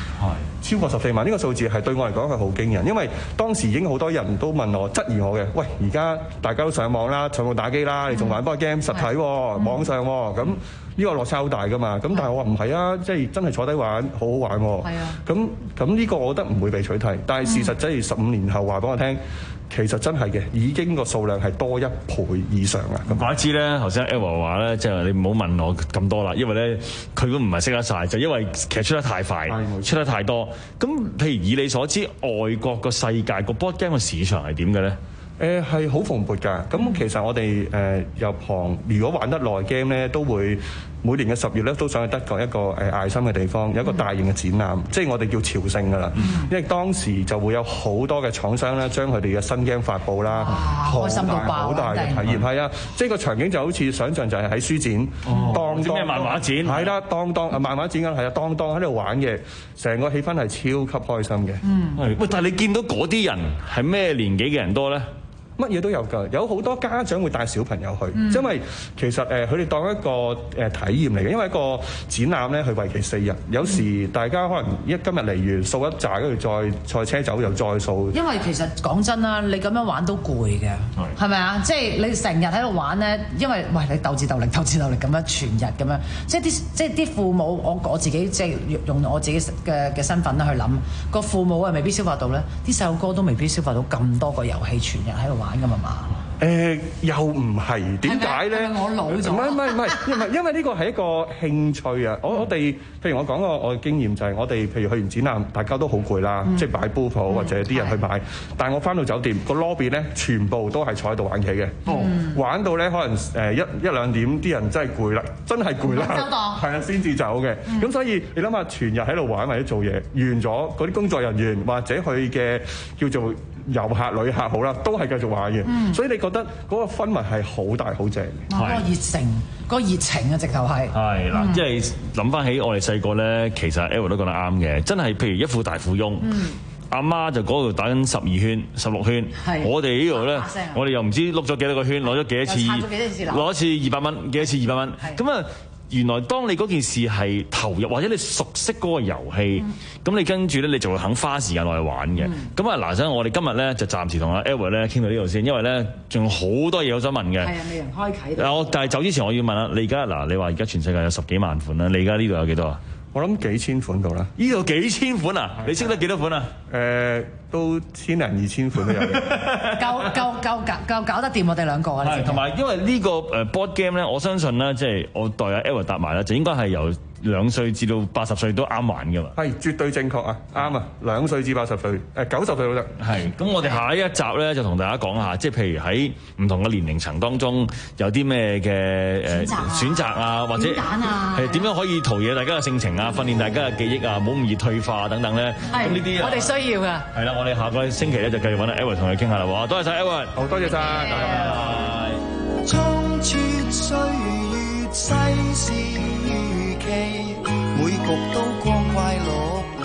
超過十四萬呢個數字係對我嚟講係好驚人，因為當時已經好多人都問我質疑我嘅，喂，而家大家都上網啦，上網打機啦，你仲玩波 game 實體喎，網上喎，咁呢個落差好大噶嘛。咁但係我話唔係啊，即係真係坐低玩好好玩喎。咁咁呢個我覺得唔會被取替，但係事實真係十五年後話俾我聽。其實真係嘅，已經個數量係多一倍以上啦。 咁怪之咧，頭先 Edward 話咧，即係你唔好問我咁多啦，因為咧佢都唔係識得晒，就因為其實出得太快，出得太多。咁譬如以你所知，外國個世界個 board game 嘅市場係點嘅咧？ 誒係好蓬勃㗎。咁其實我哋誒入行，如果玩得耐 game 咧，都會每年嘅十月咧都想去德國一個誒艾森嘅地方，有一個大型嘅展覽，嗯、即係我哋叫朝聖㗎啦。嗯、因為當時就會有好多嘅廠商咧，將佢哋嘅新 game 發布啦， 開心到爆， 好大嘅體驗。係啊，即係個場景就好似想像就係喺書展， 哦、 當當咩漫畫展， 係啦，當當啊漫畫展啊，係啊，當當喺度玩嘅，成個氣氛係超級開心嘅。 嗯，係。喂，但係你見到嗰啲人係咩年紀嘅人多咧？ 乜嘢都有㗎，有好多家長會帶小朋友去，嗯、因為其實誒佢哋當一個誒體驗嚟嘅，因為一個展覽咧，佢為期四日，有時大家可能一今日嚟完掃一紮，跟住再賽車走又再掃。 因為其實講真啦，你咁樣玩都攰嘅，係咪啊？即係你成日喺度玩咧，因為喂你鬥智鬥力、鬥智鬥力咁樣全日咁樣，即係啲即係啲父母，我我自己即係用我自己嘅嘅身份咧去諗，個父母係未必消化到咧，啲細路哥都未必消化到咁多個遊戲全日喺度玩。咁啊嘛？ 誒又唔係，點解咧？ 我老咗。 唔係唔係唔係，因為因為呢個係一個興趣啊！我我哋譬如我講個我嘅經驗就係，我哋譬如去完展覽，大家都好攰啦，即係擺煲鋪或者啲人去買。但係我翻到酒店個 lobby 咧，全部都係坐喺度玩棋嘅。玩到咧可能誒一一兩點，啲人真係攰啦，真係攰啦。收檔。係啊，先至走嘅。咁所以你諗下，全日喺度玩或者做嘢，完咗嗰啲工作人員或者佢嘅叫做遊客、旅客好啦，都係繼續玩嘅。嗯、所以你覺得嗰個氛圍係好大、好正嘅。 嗰個熱誠、嗰個熱情啊，直頭係。係啦，即係諗翻起我哋細個咧，其實 Edward 都講得啱嘅，真係譬如一副大富翁。嗯阿媽就嗰度打緊十二圈、十六圈，我哋呢度咧，我哋又唔知碌咗幾多個圈，攞咗幾多次，攞一次二百蚊，幾多次二百蚊。咁啊，原來當你嗰件事係投入，或者你熟悉嗰個遊戲，咁、嗯、你跟住咧，你就會肯花時間落去玩嘅。咁啊、嗯，嗱，想我哋今日咧就暫時同阿 Edward 咧傾到呢度先，因為咧仲有好多嘢好想問嘅。係啊，未人開啓。我但係走之前，我要問下你而家嗱，你話而家全世界有十幾萬款啦，你而家呢度有幾多啊？ 我諗幾千款到啦， 呢度幾千款啊？你識得幾多款啊？ 誒、呃，都千零二千款都有嘅。 夠夠夠搞夠搞得掂我哋兩個啊！ 係，同埋因為呢個誒 board game 咧，我相信咧，即係我代阿 Edward 答埋啦，就應該係由兩歲至到八十歲都啱玩噶嘛。 係絕對正確啊，啱啊！兩歲至八十歲，誒九十歲都得。 係，咁我哋下一集咧就同大家講下，即係譬如喺唔同嘅年齡層當中有啲咩嘅誒選擇啊，或者係點樣可以陶冶大家嘅性情啊，訓練大家嘅記憶啊，唔好咁易退化等等咧。 係，呢啲我哋需要㗎。 係啦，我哋下個星期咧就繼續揾阿 Edward 同佢傾下啦喎。多謝晒 Edward， 好多謝晒，拜拜。 衝穿歲月世事如棋，每局都光怪陸離。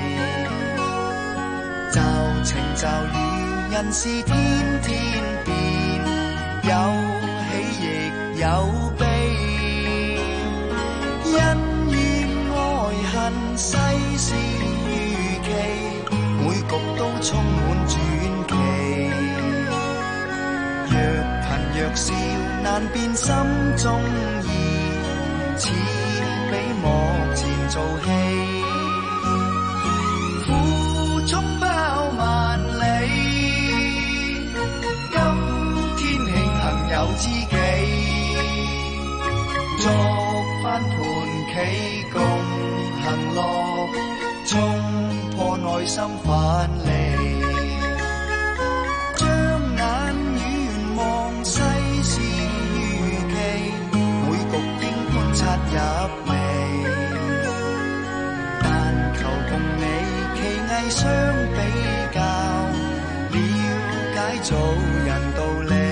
驟晴驟雨，人事天天變，有喜亦有悲。恩怨愛恨，世事如棋，每局都充滿傳奇。若貧若笑，難辨心中意，似比幕前做戲。苦衝包萬里，今天慶幸有知己，作翻盤棋共行樂，衝破內心藩籬。世事如棋，每局應觀察入微，但求共你棋藝相比較，了解做人道理。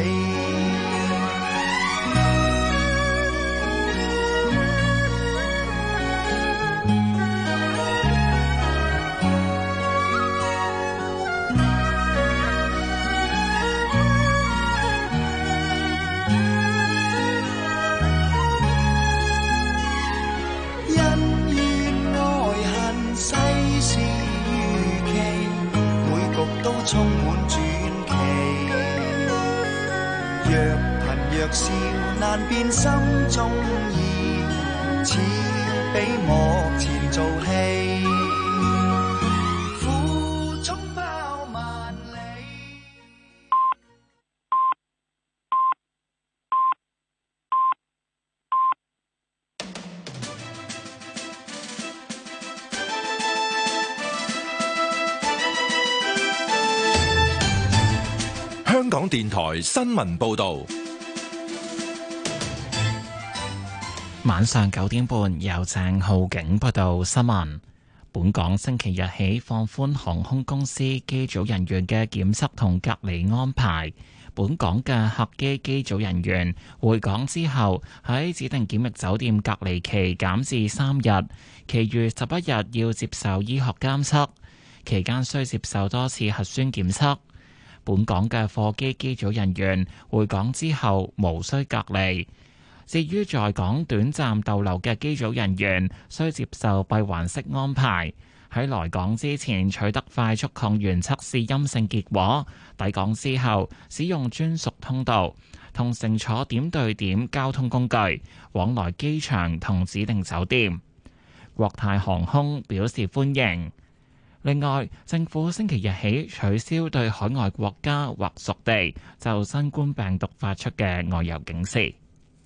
世充滿傳奇。若貧若笑，難辨心中意，似比幕前做戲。苦中包萬里。 香港電台新聞報道， 晚上九點半由鄭浩景報道新聞。本港星期日起放寬航空公司機組人員嘅檢測同隔離安排。本港嘅客機機組人員回港之後，喺指定檢疫酒店隔離期減至三日，其餘十一日要接受醫學監測，期間需接受多次核酸檢測。本港嘅貨機機組人員回港之後無需隔離。至於在港短暫逗留嘅機組人員，需接受閉環式安排。喺來港之前取得快速抗原測試陰性結果，抵港之後使用專屬通道同乘坐點對點交通工具往來機場同指定酒店。國泰航空表示歡迎。另外，政府星期日起取消對海外國家或屬地就新冠病毒發出嘅外遊警示。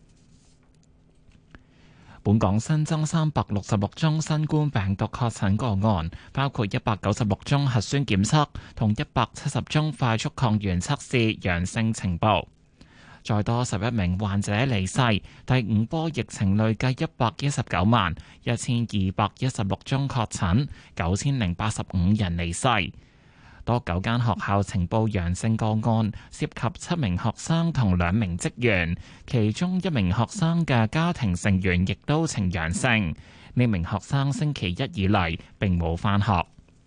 本港新增三百六十六宗新冠病毒確診個案，包括一百九十六宗核酸檢測同一百七十宗快速抗原測試陽性情報。再多十一名患者離世，第五波疫情累計一百一十九萬一千二百一十六宗確診，九千零八十五人離世。多九間學校呈報陽性個案，涉及七名學生同兩名職員，其中一名學生嘅家庭成員亦都呈陽性。呢名學生星期一以嚟並冇返學。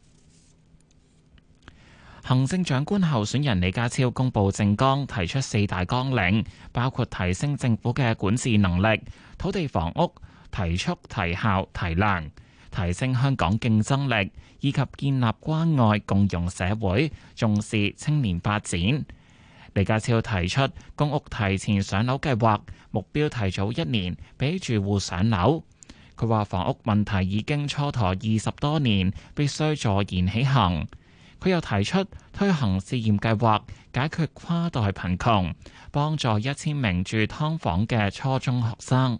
行政長官候選人李家超公布政綱，提出四大綱領，包括提升政府嘅管治能力、土地房屋提速提效提量、提升香港競爭力，以及建立關愛共融社會，重視青年發展。李家超提出公屋提前上樓計劃，目標提早一年俾住戶上樓。佢話房屋問題已經蹉跎二十多年，必須坐言起行。佢又提出推行試驗計劃，解決跨代貧窮，幫助一千名住劏房嘅初中學生。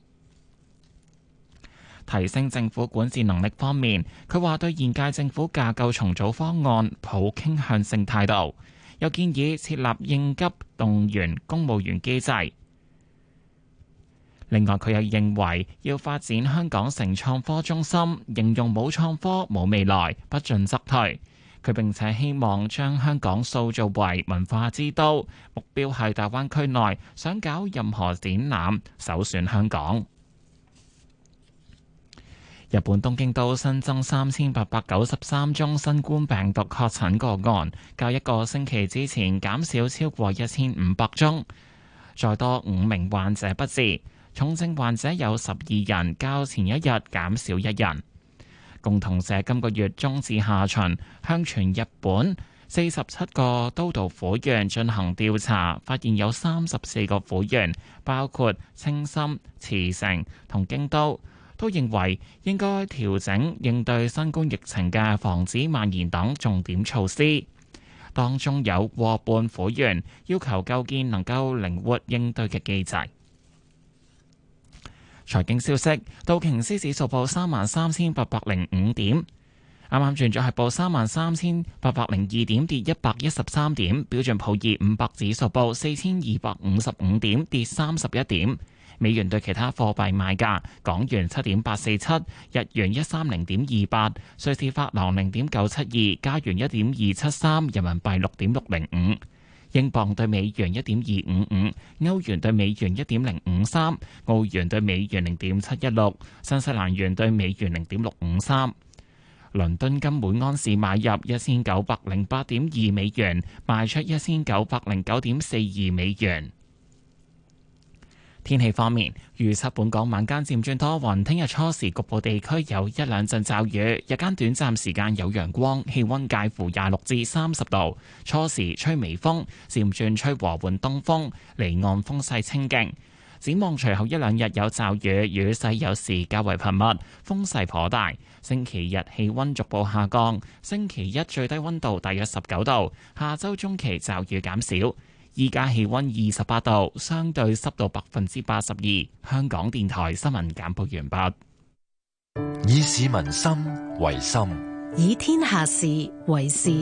提升政府管治能力方面，佢話對現屆政府架構重組方案抱傾向性態度，又建議設立應急動員公務員機制。另外，佢又認為要發展香港成創科中心，形容冇創科冇未來，不進則退。佢並且希望將香港塑造為文化之都，目標係大灣區內想搞任何展覽，首選香港。日本東京都新增三千八百九十三宗新冠病毒確診個案，較一個星期之前減少超過一千五百宗，再多五名患者不治，重症患者有十二人，較前一日減少一人。共同社今個月中至下旬向全日本四十七個都道府縣進行調查，發現有三十四個府縣，包括青森、茨城同京都，都認為應該調整應對新冠疫情嘅防止蔓延等重點措施。當中有過半府縣要求構建能夠靈活應對嘅機制。財經消息，道瓊斯指數報三萬三千八百零五點，啱啱轉咗係報三萬三千八百零二點，跌一百一十三點。標準普爾五百指數報四千二百五十五點，跌三十一點。美元對其他貨幣賣價：港元七點八四七，日元一三零點二八，瑞士法郎零點九七二，加元一點二七三，人民幣六點六零五。英鎊對美元一點二五五，歐元對美元一點零五三，澳元對美元零點七一六，新西蘭元對美元零點六五三。倫敦金每安士買入一千九百零八點二美元，賣出一千九百零九點四二美元。 天氣方面，預測本港晚間漸轉多雲，聽日初時局部地區有一兩陣驟雨，日間短暫時間有陽光，氣溫介乎廿六至三十度。初時吹微風，漸轉吹和緩東風，離岸風勢清勁。展望隨後一兩日有驟雨，雨勢有時較為頻密，風勢頗大。星期日氣溫逐步下降，星期一最低溫度大約十九度，下周中期驟雨減少。依家氣溫二十八度，相對濕度百分之八十二。香港電台新聞簡報完畢。以市民心為心， 以天下事為事。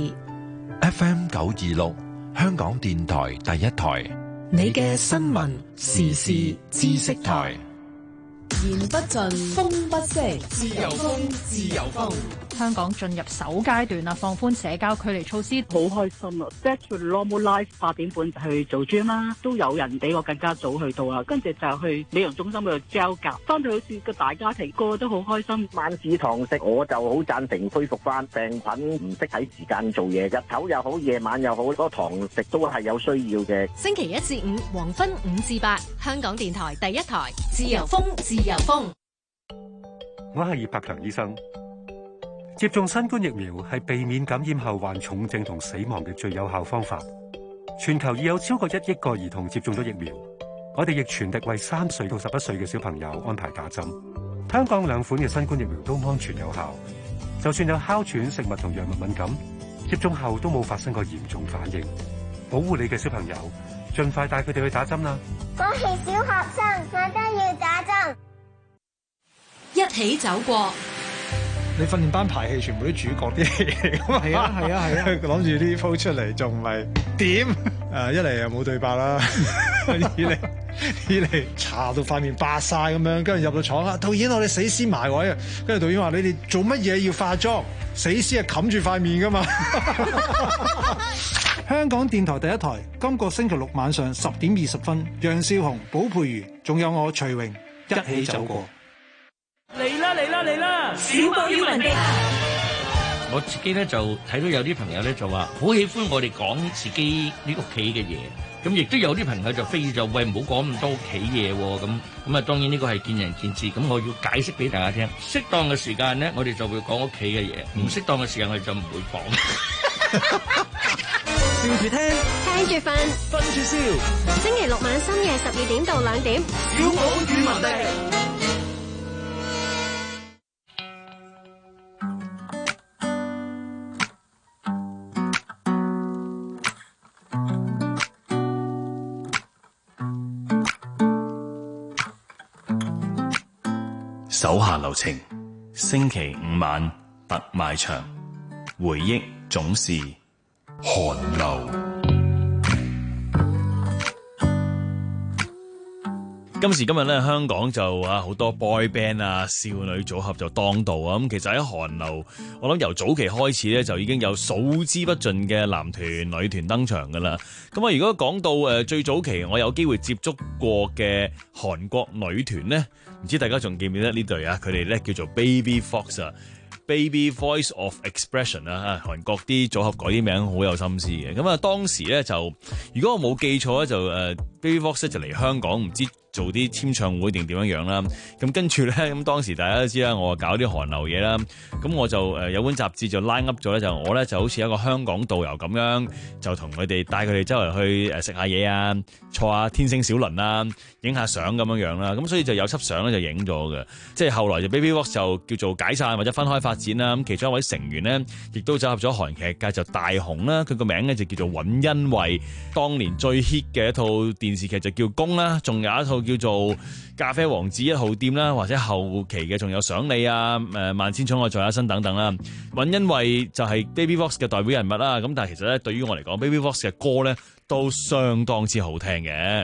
F M 九二六，香港電台第一台， 你嘅新聞時事知識台。 言不盡，風不息，自由風，自由風。 香港進入首階段啦，放寬社交距離措施， 好開心啊 ！Back to normal life，八點半就去做 gym 啦，都有人比我更加早去到啊。跟住就去美容中心嗰度 gel 夾，翻到好似個大家庭，個個都好開心。 晚市堂食我就好贊成恢復翻，病菌唔識喺時間做嘢，日頭又好，夜晚又好，嗰、那個堂食都係有需要嘅。 星期一至五黃昏五至八，香港電台第一台，自由風，自由風。 我係葉柏強醫生。接種新冠疫苗係避免感染後患重症同死亡嘅最有效方法。全球已有超過一億個兒童接種咗疫苗，我哋亦全力為三歲到十一歲嘅小朋友安排打針。香港兩款嘅新冠疫苗都安全有效，就算有哮喘、食物同藥物敏感，接種後都冇發生過嚴重反應。保護你嘅小朋友，盡快帶佢哋去打針啦！ 我係小學生，我都要打針。 一起走過。 你訓練班排戲全部都主角啲戲嚟㗎嘛？係啊係啊係啊！諗住呢鋪出嚟仲唔係點？誒，一嚟又冇對白啦，二嚟二嚟搽到塊面白晒咁樣，跟住入到廠啊，導演我哋死屍埋位啊！跟住導演話：你哋做乜嘢要化妝？死屍係冚住塊面㗎嘛！香港電台第一台，今個星期六晚上十點二十分，楊少紅、寶佩如，仲有我徐榮一起走過。 嚟啦嚟啦嚟啦！小寶與文迪， 我自己咧就睇到有啲朋友咧就話好喜歡我哋講自己呢屋企嘅嘢，咁亦都有啲朋友就非就喂，唔好講咁多屋企嘢喎，咁咁啊當然呢個係見仁見智，咁我要解釋俾大家聽，適當嘅時間咧我哋就會講屋企嘅嘢，唔適當嘅時間我哋就唔會講。 笑住聽， 聽住瞓， 瞓住笑。 星期六晚深夜十二點到兩點， 小寶與文迪。 手下留情，星期五晚特賣場，回憶總是寒流。 今時今日咧，香港就啊好多 boy band 啊，少女組合就當道啊。咁其實喺韓流，我諗由早期開始咧，就已經有數之不盡嘅男團、女團登場噶啦。咁啊，如果講到誒最早期，我有機會接觸過嘅韓國女團咧，唔知大家仲記唔記得呢隊啊？佢哋咧叫做 Baby Fox 啊。Baby Voice of Expression 啊，韓國啲組合改啲名好有心思嘅。咁啊，當時咧就，如果我冇記錯咧，就誒 Baby Vox 就嚟香港，唔知做啲簽唱會定點樣樣啦。咁跟住咧，咁當時大家都知啦，我搞啲韓流嘢啦。咁我就誒有本雜誌就 line up 咗咧，就我咧就好似一個香港導遊咁樣，就同佢哋帶佢哋周圍去誒食下嘢啊，坐下天星小輪啊，影下相咁樣樣啦。咁所以就有輯相咧就影咗嘅。即係後來就 Baby Vox 就叫做解散或者分開發展啦。咁其中一位成員咧，亦都走入咗韓劇界就大紅啦。佢個名咧就叫做尹恩惠。當年最 hit 嘅一套電視劇就叫《宮》啦，仲有一套叫做《咖啡王子一號店》啦，或者後期嘅仲有想你啊、誒萬千寵愛在一身等等啦。尹恩惠就係 Baby Vox 嘅代表人物啦。咁但係其實咧，對於我嚟講 Baby Vox 嘅歌咧都相當之好聽嘅。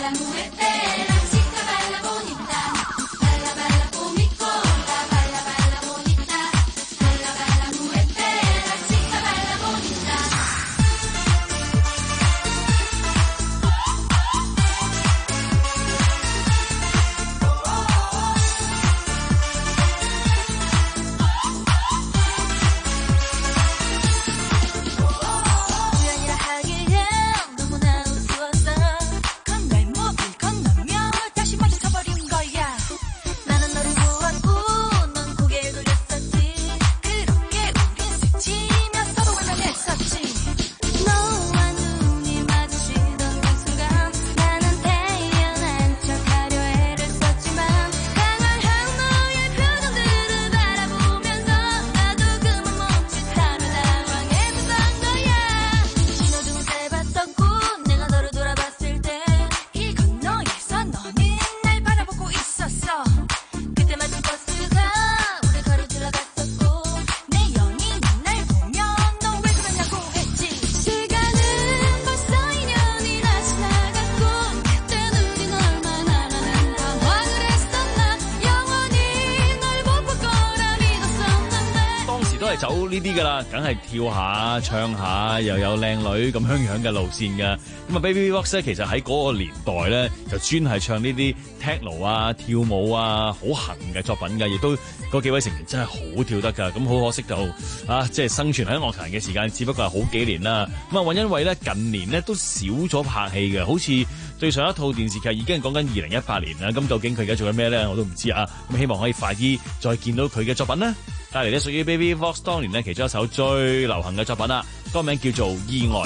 走呢啲噶啦，梗係跳下、唱下，又有靚女咁樣樣嘅路線噶。咁啊，Baby Vox 咧，其實喺嗰個年代咧，就專係唱呢啲 techno 啊、跳舞啊、好行嘅作品㗎，亦都嗰幾位成員真係好跳得㗎。咁好可惜就啊，即係生存喺樂壇嘅時間，只不過係好幾年啦。咁啊，尹恩惠咧近年咧都少咗拍戲嘅，好似對上一套電視劇已經係講緊二零一八年啦。咁究竟佢而家做緊咩咧？我都唔知啊。咁希望可以快啲再見到佢嘅作品啦。帶嚟咧屬於 Baby Vox 當年咧其中一首最流行嘅作品啦，歌名叫做《意外》。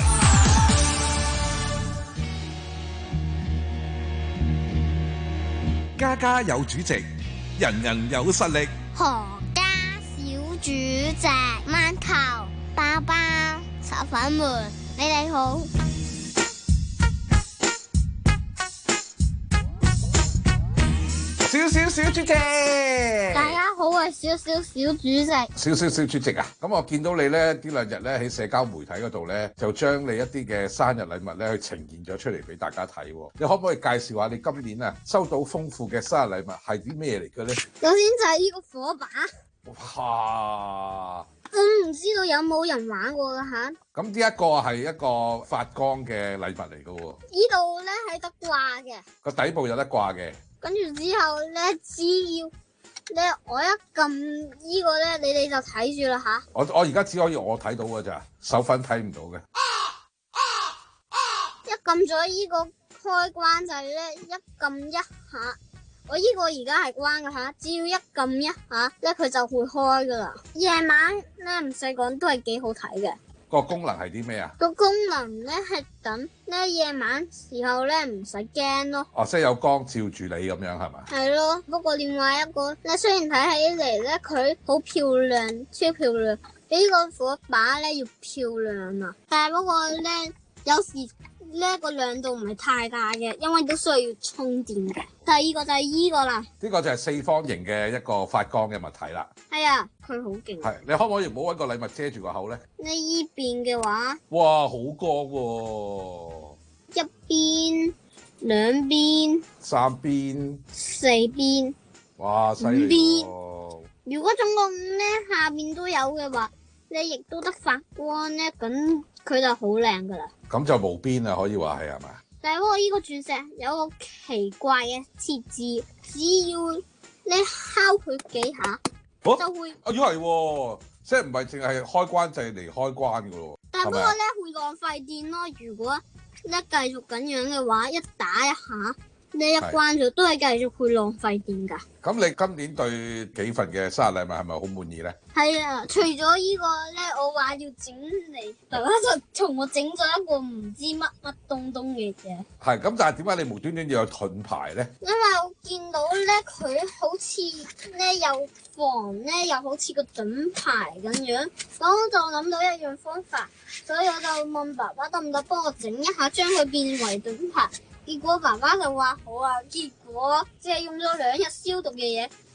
家家有主席，人人有實力。 何家小主席，饅頭、包包、炒粉們，你哋好。 小小小主席， 大家好，我係小小小主席。 小小小主席啊，咁我見到你咧呢兩日咧喺社交媒體嗰度咧，就將你一啲嘅生日禮物咧去呈現咗出嚟俾大家睇。你可唔可以介紹下你今年啊收到豐富嘅生日禮物係啲咩嚟嘅咧？ 首先就係呢個火把。 哇！ 我唔知道有冇人玩過㗎吓。 咁呢一個係一個發光嘅禮物嚟嘅喎。 呢度咧係得掛嘅。 個底部有得掛嘅。跟住之後咧，只要咧我一撳呢個咧，你哋就睇住啦吓。我我而家只可以我睇到㗎咋，手粉睇唔到嘅。 一撳咗呢個開關掣咧，一撳一下，我呢個而家係關㗎吓，只要一撳一下咧，佢就會開噶啦。夜晚咧唔使講都係幾好睇嘅。 個功能係啲咩啊？ 個功能咧係等咧夜晚時候咧唔使驚咯。 哦，即係有光照住你咁樣係咪？係咯，不過另外一個咧，雖然睇起嚟咧佢好漂亮，超漂亮，比呢個火把咧要漂亮啊！但係不過咧，有時呢個亮度唔係太大嘅，因為都需要充電嘅。第二個就係依個啦， 呢個就係四方形嘅一個發光嘅物體啦。 係啊，佢好勁。 係，你可唔可以唔好搵個禮物遮住個口咧？ 呢依邊嘅話， 哇，好光喎！ 一邊、兩邊、 三邊、 四邊， 哇，犀利喎！ 如果總共咧下邊都有嘅話，你亦都得發光咧，咁佢就好靚噶啦。咁就無邊啊，可以話係係嘛？ 但係不過呢個鑽石有個奇怪嘅設置，只要你敲佢幾下，哦、就會。 啊，咦係喎，即係唔係淨係開關掣嚟開關噶咯？ 但係不過咧會浪費電咯。如果咧繼續咁樣嘅話，一打一下，你一關咗都係繼續會浪費電噶。 咁你今年對幾份嘅生日禮物係咪好滿意咧？ 係啊，除咗呢個咧，我話要整嚟，大家就同我整咗一個唔知乜乜東東嘅嘢。 係咁，但係點解你無端端要有盾牌咧？ 因為我見到咧，佢好似咧有防咧，又好似個盾牌咁樣，咁我就諗到一樣方法，所以我就問爸爸得唔得幫我整一下，將佢變為盾牌。結果爸爸就話好啊，結果即係用咗兩日消毒嘅嘢，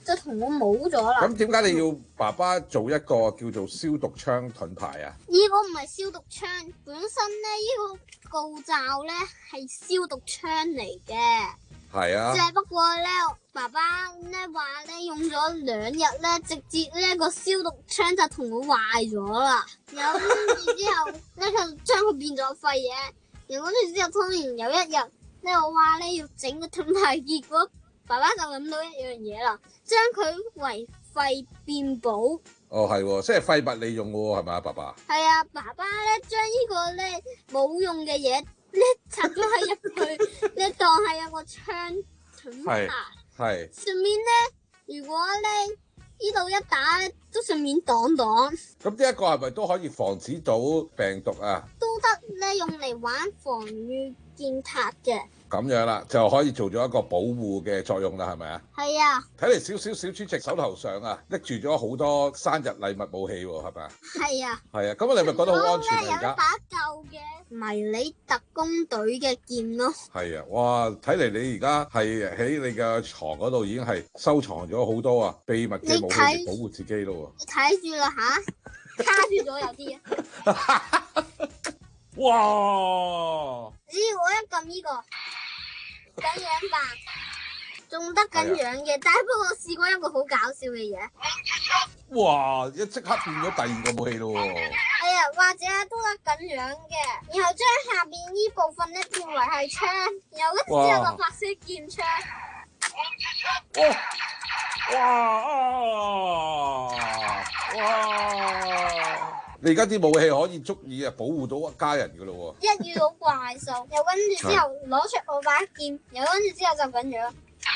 就同我冇咗啦。 咁點解你要爸爸做一個叫做消毒槍盾牌啊？ 呢個唔係消毒槍，本身咧呢個告罩咧係消毒槍嚟嘅。 係啊。 只不過咧，爸爸咧話咧用咗兩日咧，直接咧個消毒槍就同我壞咗啦。然後跟住之後咧，佢將佢變咗廢嘢。然後跟住之後，突然有一日咧，我話咧要整個盾牌，結果爸爸就諗到一樣嘢啦，將佢為廢變寶。 哦，係喎，即係廢物利用喎，係咪啊，爸爸？ 係啊，爸爸咧將呢個咧冇用嘅嘢咧插咗喺入去，咧當係有個槍盾牌。係。順便咧，如果咧呢度一打咧，都順便擋擋。 咁呢一個係咪都可以防止到病毒啊？ 都得咧，用嚟玩防禦劍塔嘅。 咁樣啦，就可以做咗一個保護嘅作用啦，係咪啊？ 係啊。 睇嚟少少小主席手頭上啊，拎住咗好多生日禮物武器喎，係咪啊？係啊。係啊，咁你咪覺得好安全啊？而家有一把舊嘅迷你特工隊嘅劍咯。係啊，哇！睇嚟你而家係喺你嘅床嗰度已經係收藏咗好多啊秘密嘅武器嚟保護自己咯喎。 你睇住啦吓，卡住咗有啲啊。 哇！ 只要我一撳呢、這個咁樣吧，仲得咁樣嘅，但係不過我試過一個好搞笑嘅嘢。 哇！一即刻變咗第二個武器咯喎。 係啊，或者都得咁樣嘅，然後將下邊呢部分咧變為係槍，然後跟住之後就白色劍槍。 哇！哇！哇！你而家啲武器可以足以啊保護到一家人噶咯喎！ 一遇到怪獸，又跟住之後攞出我把劍，又跟住之後就咁樣。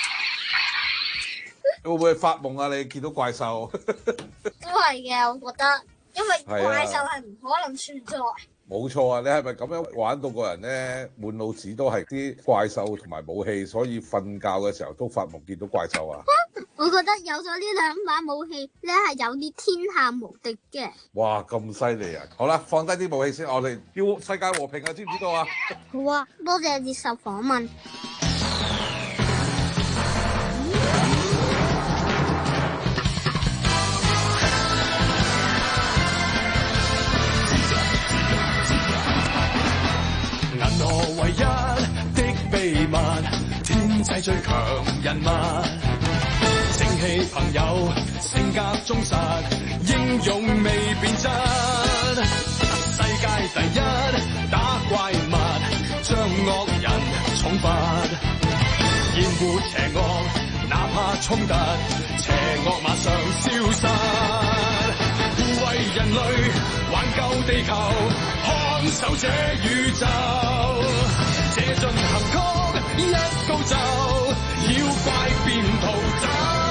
會唔會發夢啊？你見到怪獸？ 都係嘅，我覺得，因為怪獸係唔可能存在。 冇錯啊！你係咪咁樣玩到個人咧滿腦子都係啲怪獸同埋武器，所以瞓覺嘅時候都發夢見到怪獸啊？ 我覺得有咗呢兩把武器咧，係有啲天下無敵嘅。 哇！咁犀利啊！好啦，放低啲武器先，我哋要世界和平啊！知唔知道啊？ 好啊，多謝接受訪問。 銀河唯一的秘密，天際最強人物，正氣朋友，性格忠實，英勇未變質，世界第一打怪物，將惡人重罰，厭惡邪惡，哪怕衝突，邪惡馬上消失，護衛人類，挽救地球，看守這宇宙，這進行曲一高奏，妖怪變逃走。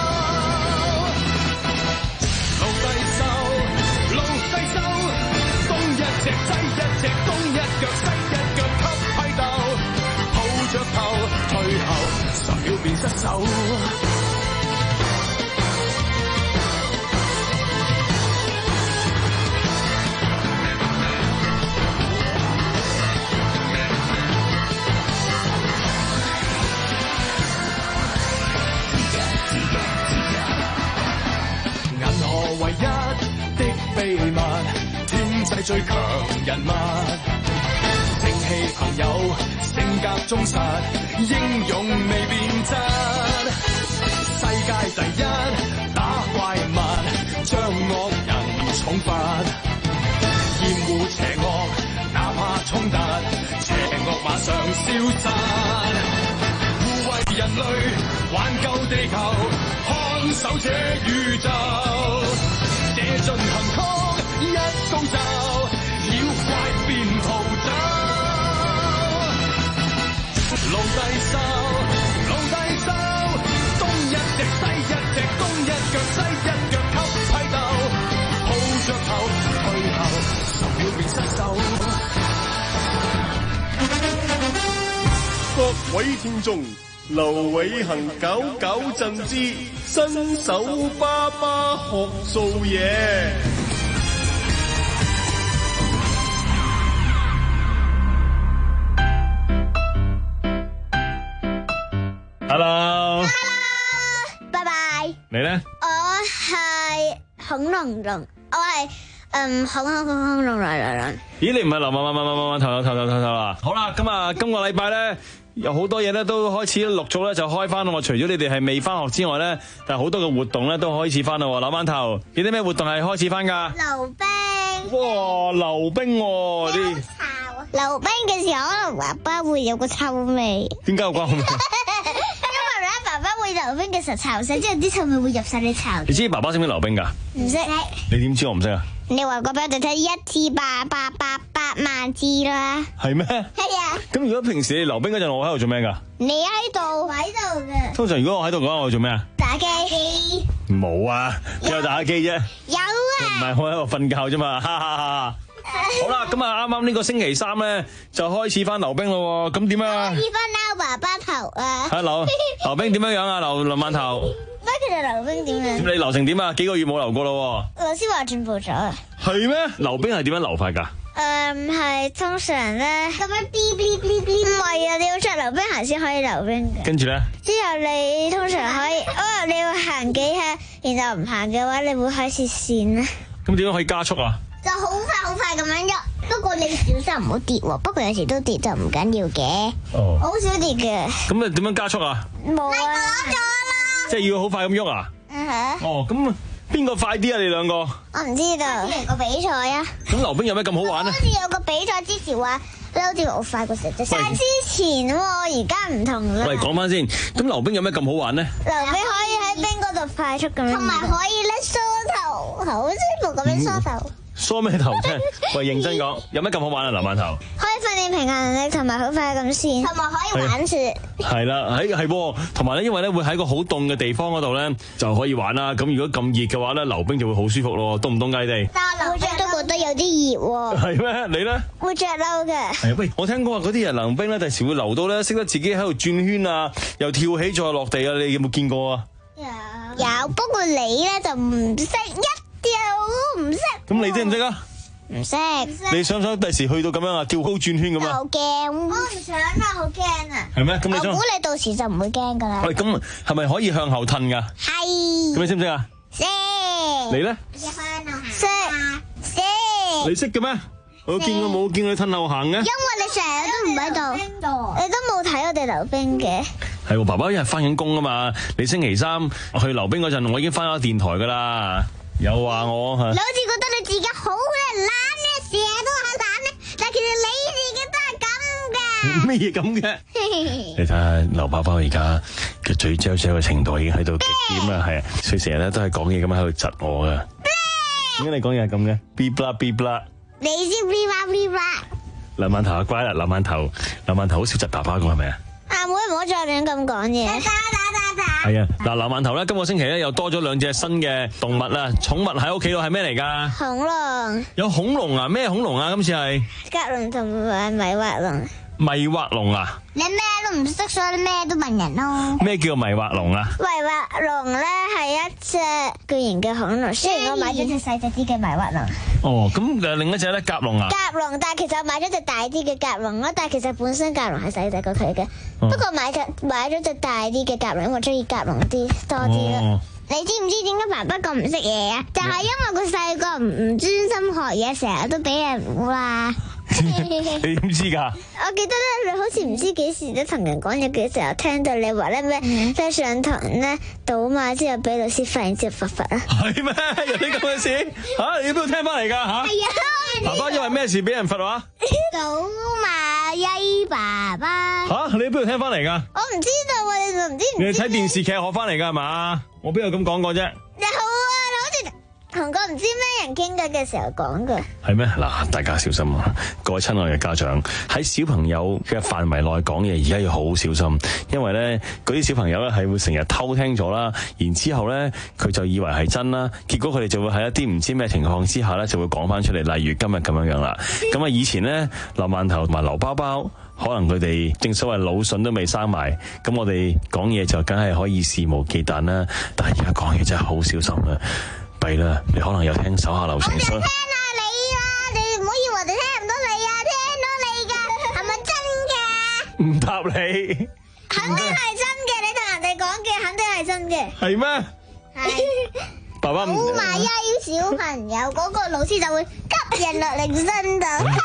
路低收，路低收，東一隻西一隻，東一腳西一腳給批鬥，抱着頭，退後十秒便失手。唯一的秘密，天際最強人物，正氣朋友，性格忠實，英勇未變質，世界第一打怪物，將惡人重罰，厭惡邪惡，哪怕衝突，邪惡馬上消失，護衛人類，挽救地球，看守這宇宙。這進行曲一高奏，妖怪變逃走。路低收，路低收，東一隻西一隻，東一腳西一腳給批鬥，抱着頭，退後十秒便失手。 各位聽眾，劉偉恒搞搞震之新手爸爸學做嘢。 Hello， 拜拜。 你咧？ 我係恐龍龍，我係嗯恐恐恐恐龍龍龍龍。 咦，你唔係流慢慢慢慢慢慢頭頭頭頭頭頭啦？好啦，咁啊，今個禮拜咧有好多嘢咧都開始陸續咧就開翻咯。除咗你哋係未翻學之外咧，但係好多嘅活動咧都開始翻啦。扭翻頭，有啲咩活動係開始翻㗎？ 溜冰。 哇，溜冰喎！啲溜冰嘅時候，可能爸爸會有個臭味。 點解有關？ 因為咧，爸爸會溜冰嘅時候臭死，之後啲臭味會入晒你巢。 你知爸爸識唔識溜冰㗎？ 唔識。 你點知我唔識啊？ 你話過俾我哋睇一次八八八八萬次啦。 係咩？ 係啊。 咁如果平時你溜冰嗰陣，我喺度做咩㗎？ 你喺度喺度嘅。 通常如果我喺度嘅話，我會做咩啊？ 打機。 冇啊，邊有打機啫？ 有啊。 唔係我喺度瞓覺啫嘛，哈哈哈！好啦，咁啊，啱啱呢個星期三咧就開始翻溜冰咯，咁點啊？ 開始翻撈爸爸頭啊！ 係溜溜冰點樣樣啊？溜溜慢頭。 乜其實溜冰點樣？ 你溜成點啊？幾個月冇溜過咯？ 老師話進步咗啊！ 係咩？溜冰係點樣溜法㗎？ 誒係通常咧咁樣嗶嗶嗶嗶，唔係啊！你要着溜冰鞋先可以溜冰嘅。 跟住咧？之後你通常可以，哦你要行幾下，然後唔行嘅話，你會開始跣啦。 咁點樣可以加速啊？ 就好快好快咁樣喐，不過你小心唔好跌喎。不過有時都跌就唔緊要嘅， 哦， 好少跌嘅。 咁你點樣加速啊？ 冇啊，攞咗啦。 即係要好快咁喐啊？ 嗯哼。 哦，咁邊個快啲啊？你兩個？ 我唔知道。嚟個比賽啊！ 咁溜冰有咩咁好玩咧？ 好似有個比賽之前話，你好似好快過成隻。但係之前喎，而家唔同啦。 喂，講翻先，咁溜冰有咩咁好玩咧？ 溜冰可以喺冰嗰度快速咁樣，同埋可以咧梳頭，好舒服咁樣梳頭。 梳咩頭啫？喂，認真講，有咩咁好玩啊？溜慢頭可以訓練平衡力，同埋好快咁跣，同埋可以玩雪。 係啦，喺係喎，同埋咧，因為咧會喺個好凍嘅地方嗰度咧就可以玩啦。咁如果咁熱嘅話咧，溜冰就會好舒服咯。凍唔凍㗎你哋？ 我着都覺得有啲熱喎。 係咩？你咧？ 會着褸嘅。 係喂，我聽講話嗰啲人溜冰咧，第時會溜到咧，識得自己喺度轉圈啊，又跳起再落地啊！你有冇見過啊？ 有有，不過你咧就唔識一。掉唔識， 咁你識唔識啊？ 唔識。 你想唔想第時去到咁樣啊，跳高轉圈咁啊？ 好驚，我唔想啊，好驚啊。 係咩？咁你想？ 我估你到時就唔會驚噶啦。 喂，咁係咪可以向後褪噶？ 係。 咁你識唔識啊？ 識。 你咧？ 識。識。 你識嘅咩？我見過冇見過你褪後行嘅。因為你成日都唔喺度，你都冇睇我哋溜冰嘅。 係喎，爸爸一日翻緊工啊嘛。你星期三去溜冰嗰陣，我已經翻咗電台噶啦。又話我嚇， 你好似覺得你自己好咧懶咧，成日都係懶咧，但係其實你自己都係咁㗎。 咩嘢咁嘅？你睇下劉爸爸而家嘅嘴嚼嚼嘅程度已經喺到極點啦，係啊，所以成日咧都係講嘢咁喺度窒我噶。點解你講嘢係咁嘅 ？B 啦 B 啦， 你先 B 啦 B 啦。 劉饅頭啊乖啦，劉饅頭，劉饅頭好少窒爸爸㗎係咪啊？ 阿妹唔好再亂咁講嘢。 係啊，嗱，劉饅頭咧，今個星期咧又多咗兩隻新嘅動物啦，寵物喺屋企度係咩嚟噶？ 恐龍。 有恐龍啊？咩恐龍啊？今次係甲龍同埋迷惑龍。 迷惑龍啊？ 你咩都唔識，所以咩都問人咯。 咩叫迷惑龍啊？ 迷惑龍咧係一隻巨型嘅恐龍，雖然我買咗隻細隻啲嘅迷惑龍。 哦，咁誒另一隻咧甲龍啊？ 甲龍，但係其實我買咗隻大啲嘅甲龍咯，但係其實本身甲龍係細隻過佢嘅，不過買隻買咗隻大啲嘅甲龍，因為我中意甲龍啲多啲咯。你知唔知點解爸爸咁唔識嘢啊？就係因為佢細個唔唔專心學嘢，成日都俾人話。 你點知噶？ 我記得咧，你好似唔知幾時咧同人講嘢嘅時候，聽到你話咧咩，即係上堂咧倒馬之後俾老師發現之後罰罰啊！ 係咩？有啲咁嘅事吓？你邊度聽翻嚟噶吓？係啊！爸爸因為咩事俾人罰話？ 倒馬曳爸爸吓？你邊度聽翻嚟噶？ 我唔知道啊！你仲唔知？ 你睇電視劇學翻嚟噶係嘛？我邊有咁講過啫？ 你好啊！你好似同個唔知咩人傾偈嘅時候講嘅。 係咩？嗱，大家小心啊！各位親愛嘅家長，喺小朋友嘅範圍內講嘢，而家要好好小心，因為咧嗰啲小朋友咧係會成日偷聽咗啦，然之後咧佢就以為係真啦，結果佢哋就會喺一啲唔知咩情況之下咧就會講翻出嚟，例如今日咁樣樣啦。咁啊，以前咧劉饅頭同埋劉包包，可能佢哋正所謂腦筍都未生埋，咁我哋講嘢就梗係可以肆無忌憚啦。但係而家講嘢真係好小心啦，弊啦！你可能有聽手下留情。我聽下你啦，你唔好以為我哋聽唔到你啊，聽到你噶，係咪真噶？ 唔答你， 肯定係真嘅，你同人哋講嘅肯定係真嘅。 係咩？ 爸爸唔好埋曳小朋友嗰個老師就會吸人落鈴身度。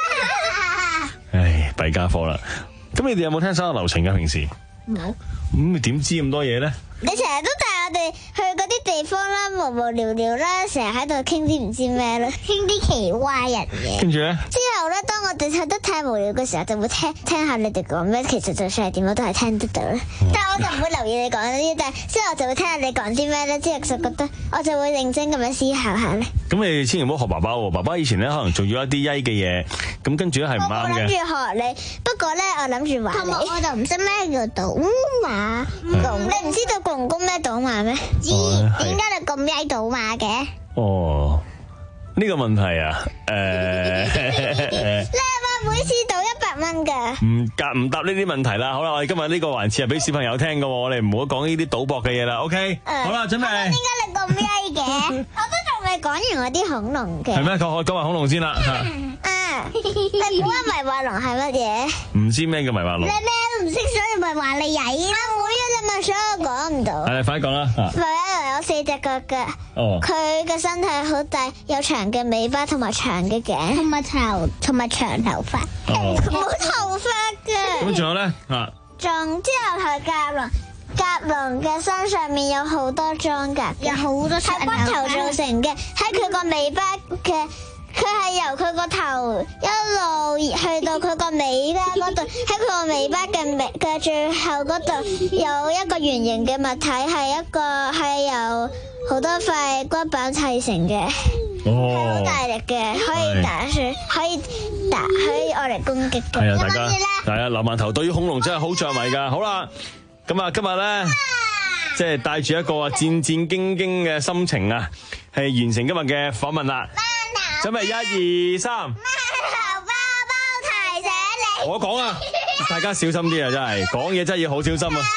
唉，弊家伙啦！咁你哋有冇聽生日流程㗎？平時冇。 咁你點知咁多嘢咧？ 你成日都帶我哋去嗰啲地方啦，無無聊聊啦，成日喺度傾啲唔知咩啦，傾啲奇怪人嘅。 跟住咧， 之後咧，當我哋睇得太無聊嘅時候，就會聽聽下你哋講咩。其實就算係點，我都係聽得到啦。但係我就唔會留意你講嗰啲，但係之後我就會聽下你講啲咩咧。之後就覺得我就會認真咁樣思考下咧。 咁你哋千祈唔好學爸爸喎，爸爸以前咧可能做咗一啲曳嘅嘢，咁跟住咧係唔啱嘅。 我諗住學你，不過咧我諗住話你。我就唔識咩叫賭馬，你唔知道公公咩賭馬咩？知，點解你咁曳賭馬嘅？ 哦，呢個問題啊，誒， 你係咪每次賭一百蚊㗎？ 唔答唔答呢啲問題啦。好啦，我哋今日呢個環節係俾小朋友聽㗎喎，我哋唔好講呢啲賭博嘅嘢啦。OK，好啦，準備。點解你咁曳嘅？我都仲未講完我啲恐龍嘅。 係咩？講講埋恐龍先啦。 啊，你估下迷幻龍係乜嘢？ 唔知咩叫迷幻龍？ 你咩都唔識，所以咪話你曳啦。每一隻咪所以我講唔到。 係，快講啦。 迷幻龍有四隻腳嘅， 哦， 佢嘅身體好大，有長嘅尾巴同埋長嘅頸，同埋頭同埋長頭髮。 哦， 冇頭髮嘅。 咁仲有咧？啊， 仲之後係甲龍。甲龍嘅身上面有好多裝甲，有好多係骨頭造成嘅，喺佢個尾巴嘅，佢係由佢個頭一路去到佢個尾巴嗰度，喺佢個尾巴嘅尾嘅最後嗰度有一個圓形嘅物體，係一個係由好多塊骨板砌成嘅，係好大力嘅，可以打穿，可以打，可以愛嚟攻擊嘅。 係啊，大家，大家劉饅頭對於恐龍真係好着迷噶。好啦。咁啊，今日咧，即係帶住一個戰戰兢兢嘅心情啊，係完成今日嘅訪問啦。準備一二三。饅頭包包提醒你。 我講啊，大家小心啲啊，真係講嘢真係要好小心啊。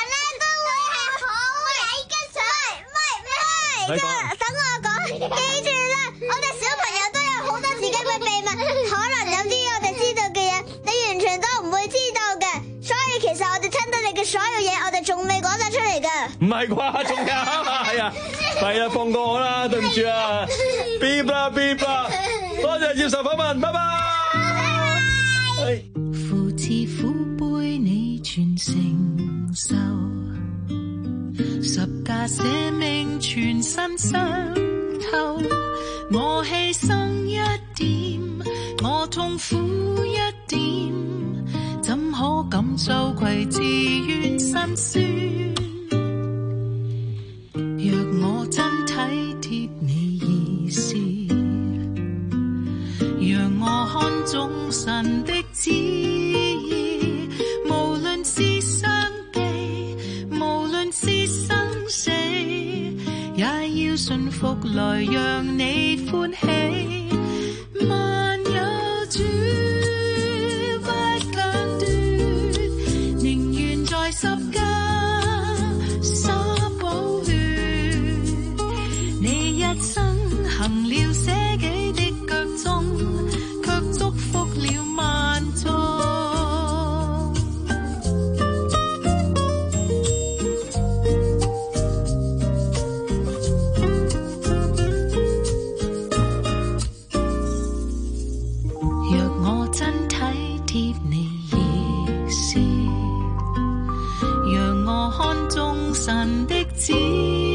等我講，記住啦，我哋小朋友都有好多自己嘅秘密，可能有啲我哋知道嘅嘢，你完全都唔會知道嘅。所以其實我哋聽到你嘅所有嘢，我哋仲未講晒出嚟噶。 唔係啩？仲有係啊，係啊，放過我啦，對唔住啊 ，beep 啦 beep 啦，多謝接受訪問，拜拜。 父慈父輩你全承受，十架捨命全身傷透，我犧牲一點，我痛苦一點，怎可感受愧自願辛酸？若我真體貼你意思，讓我看中神的旨意，無論是傷記，無論是生死，也要順服來讓你歡喜。萬有主不間斷，寧願在十架灑寶血，你一生行了捨己的腳蹤，卻祝福了萬眾。神的旨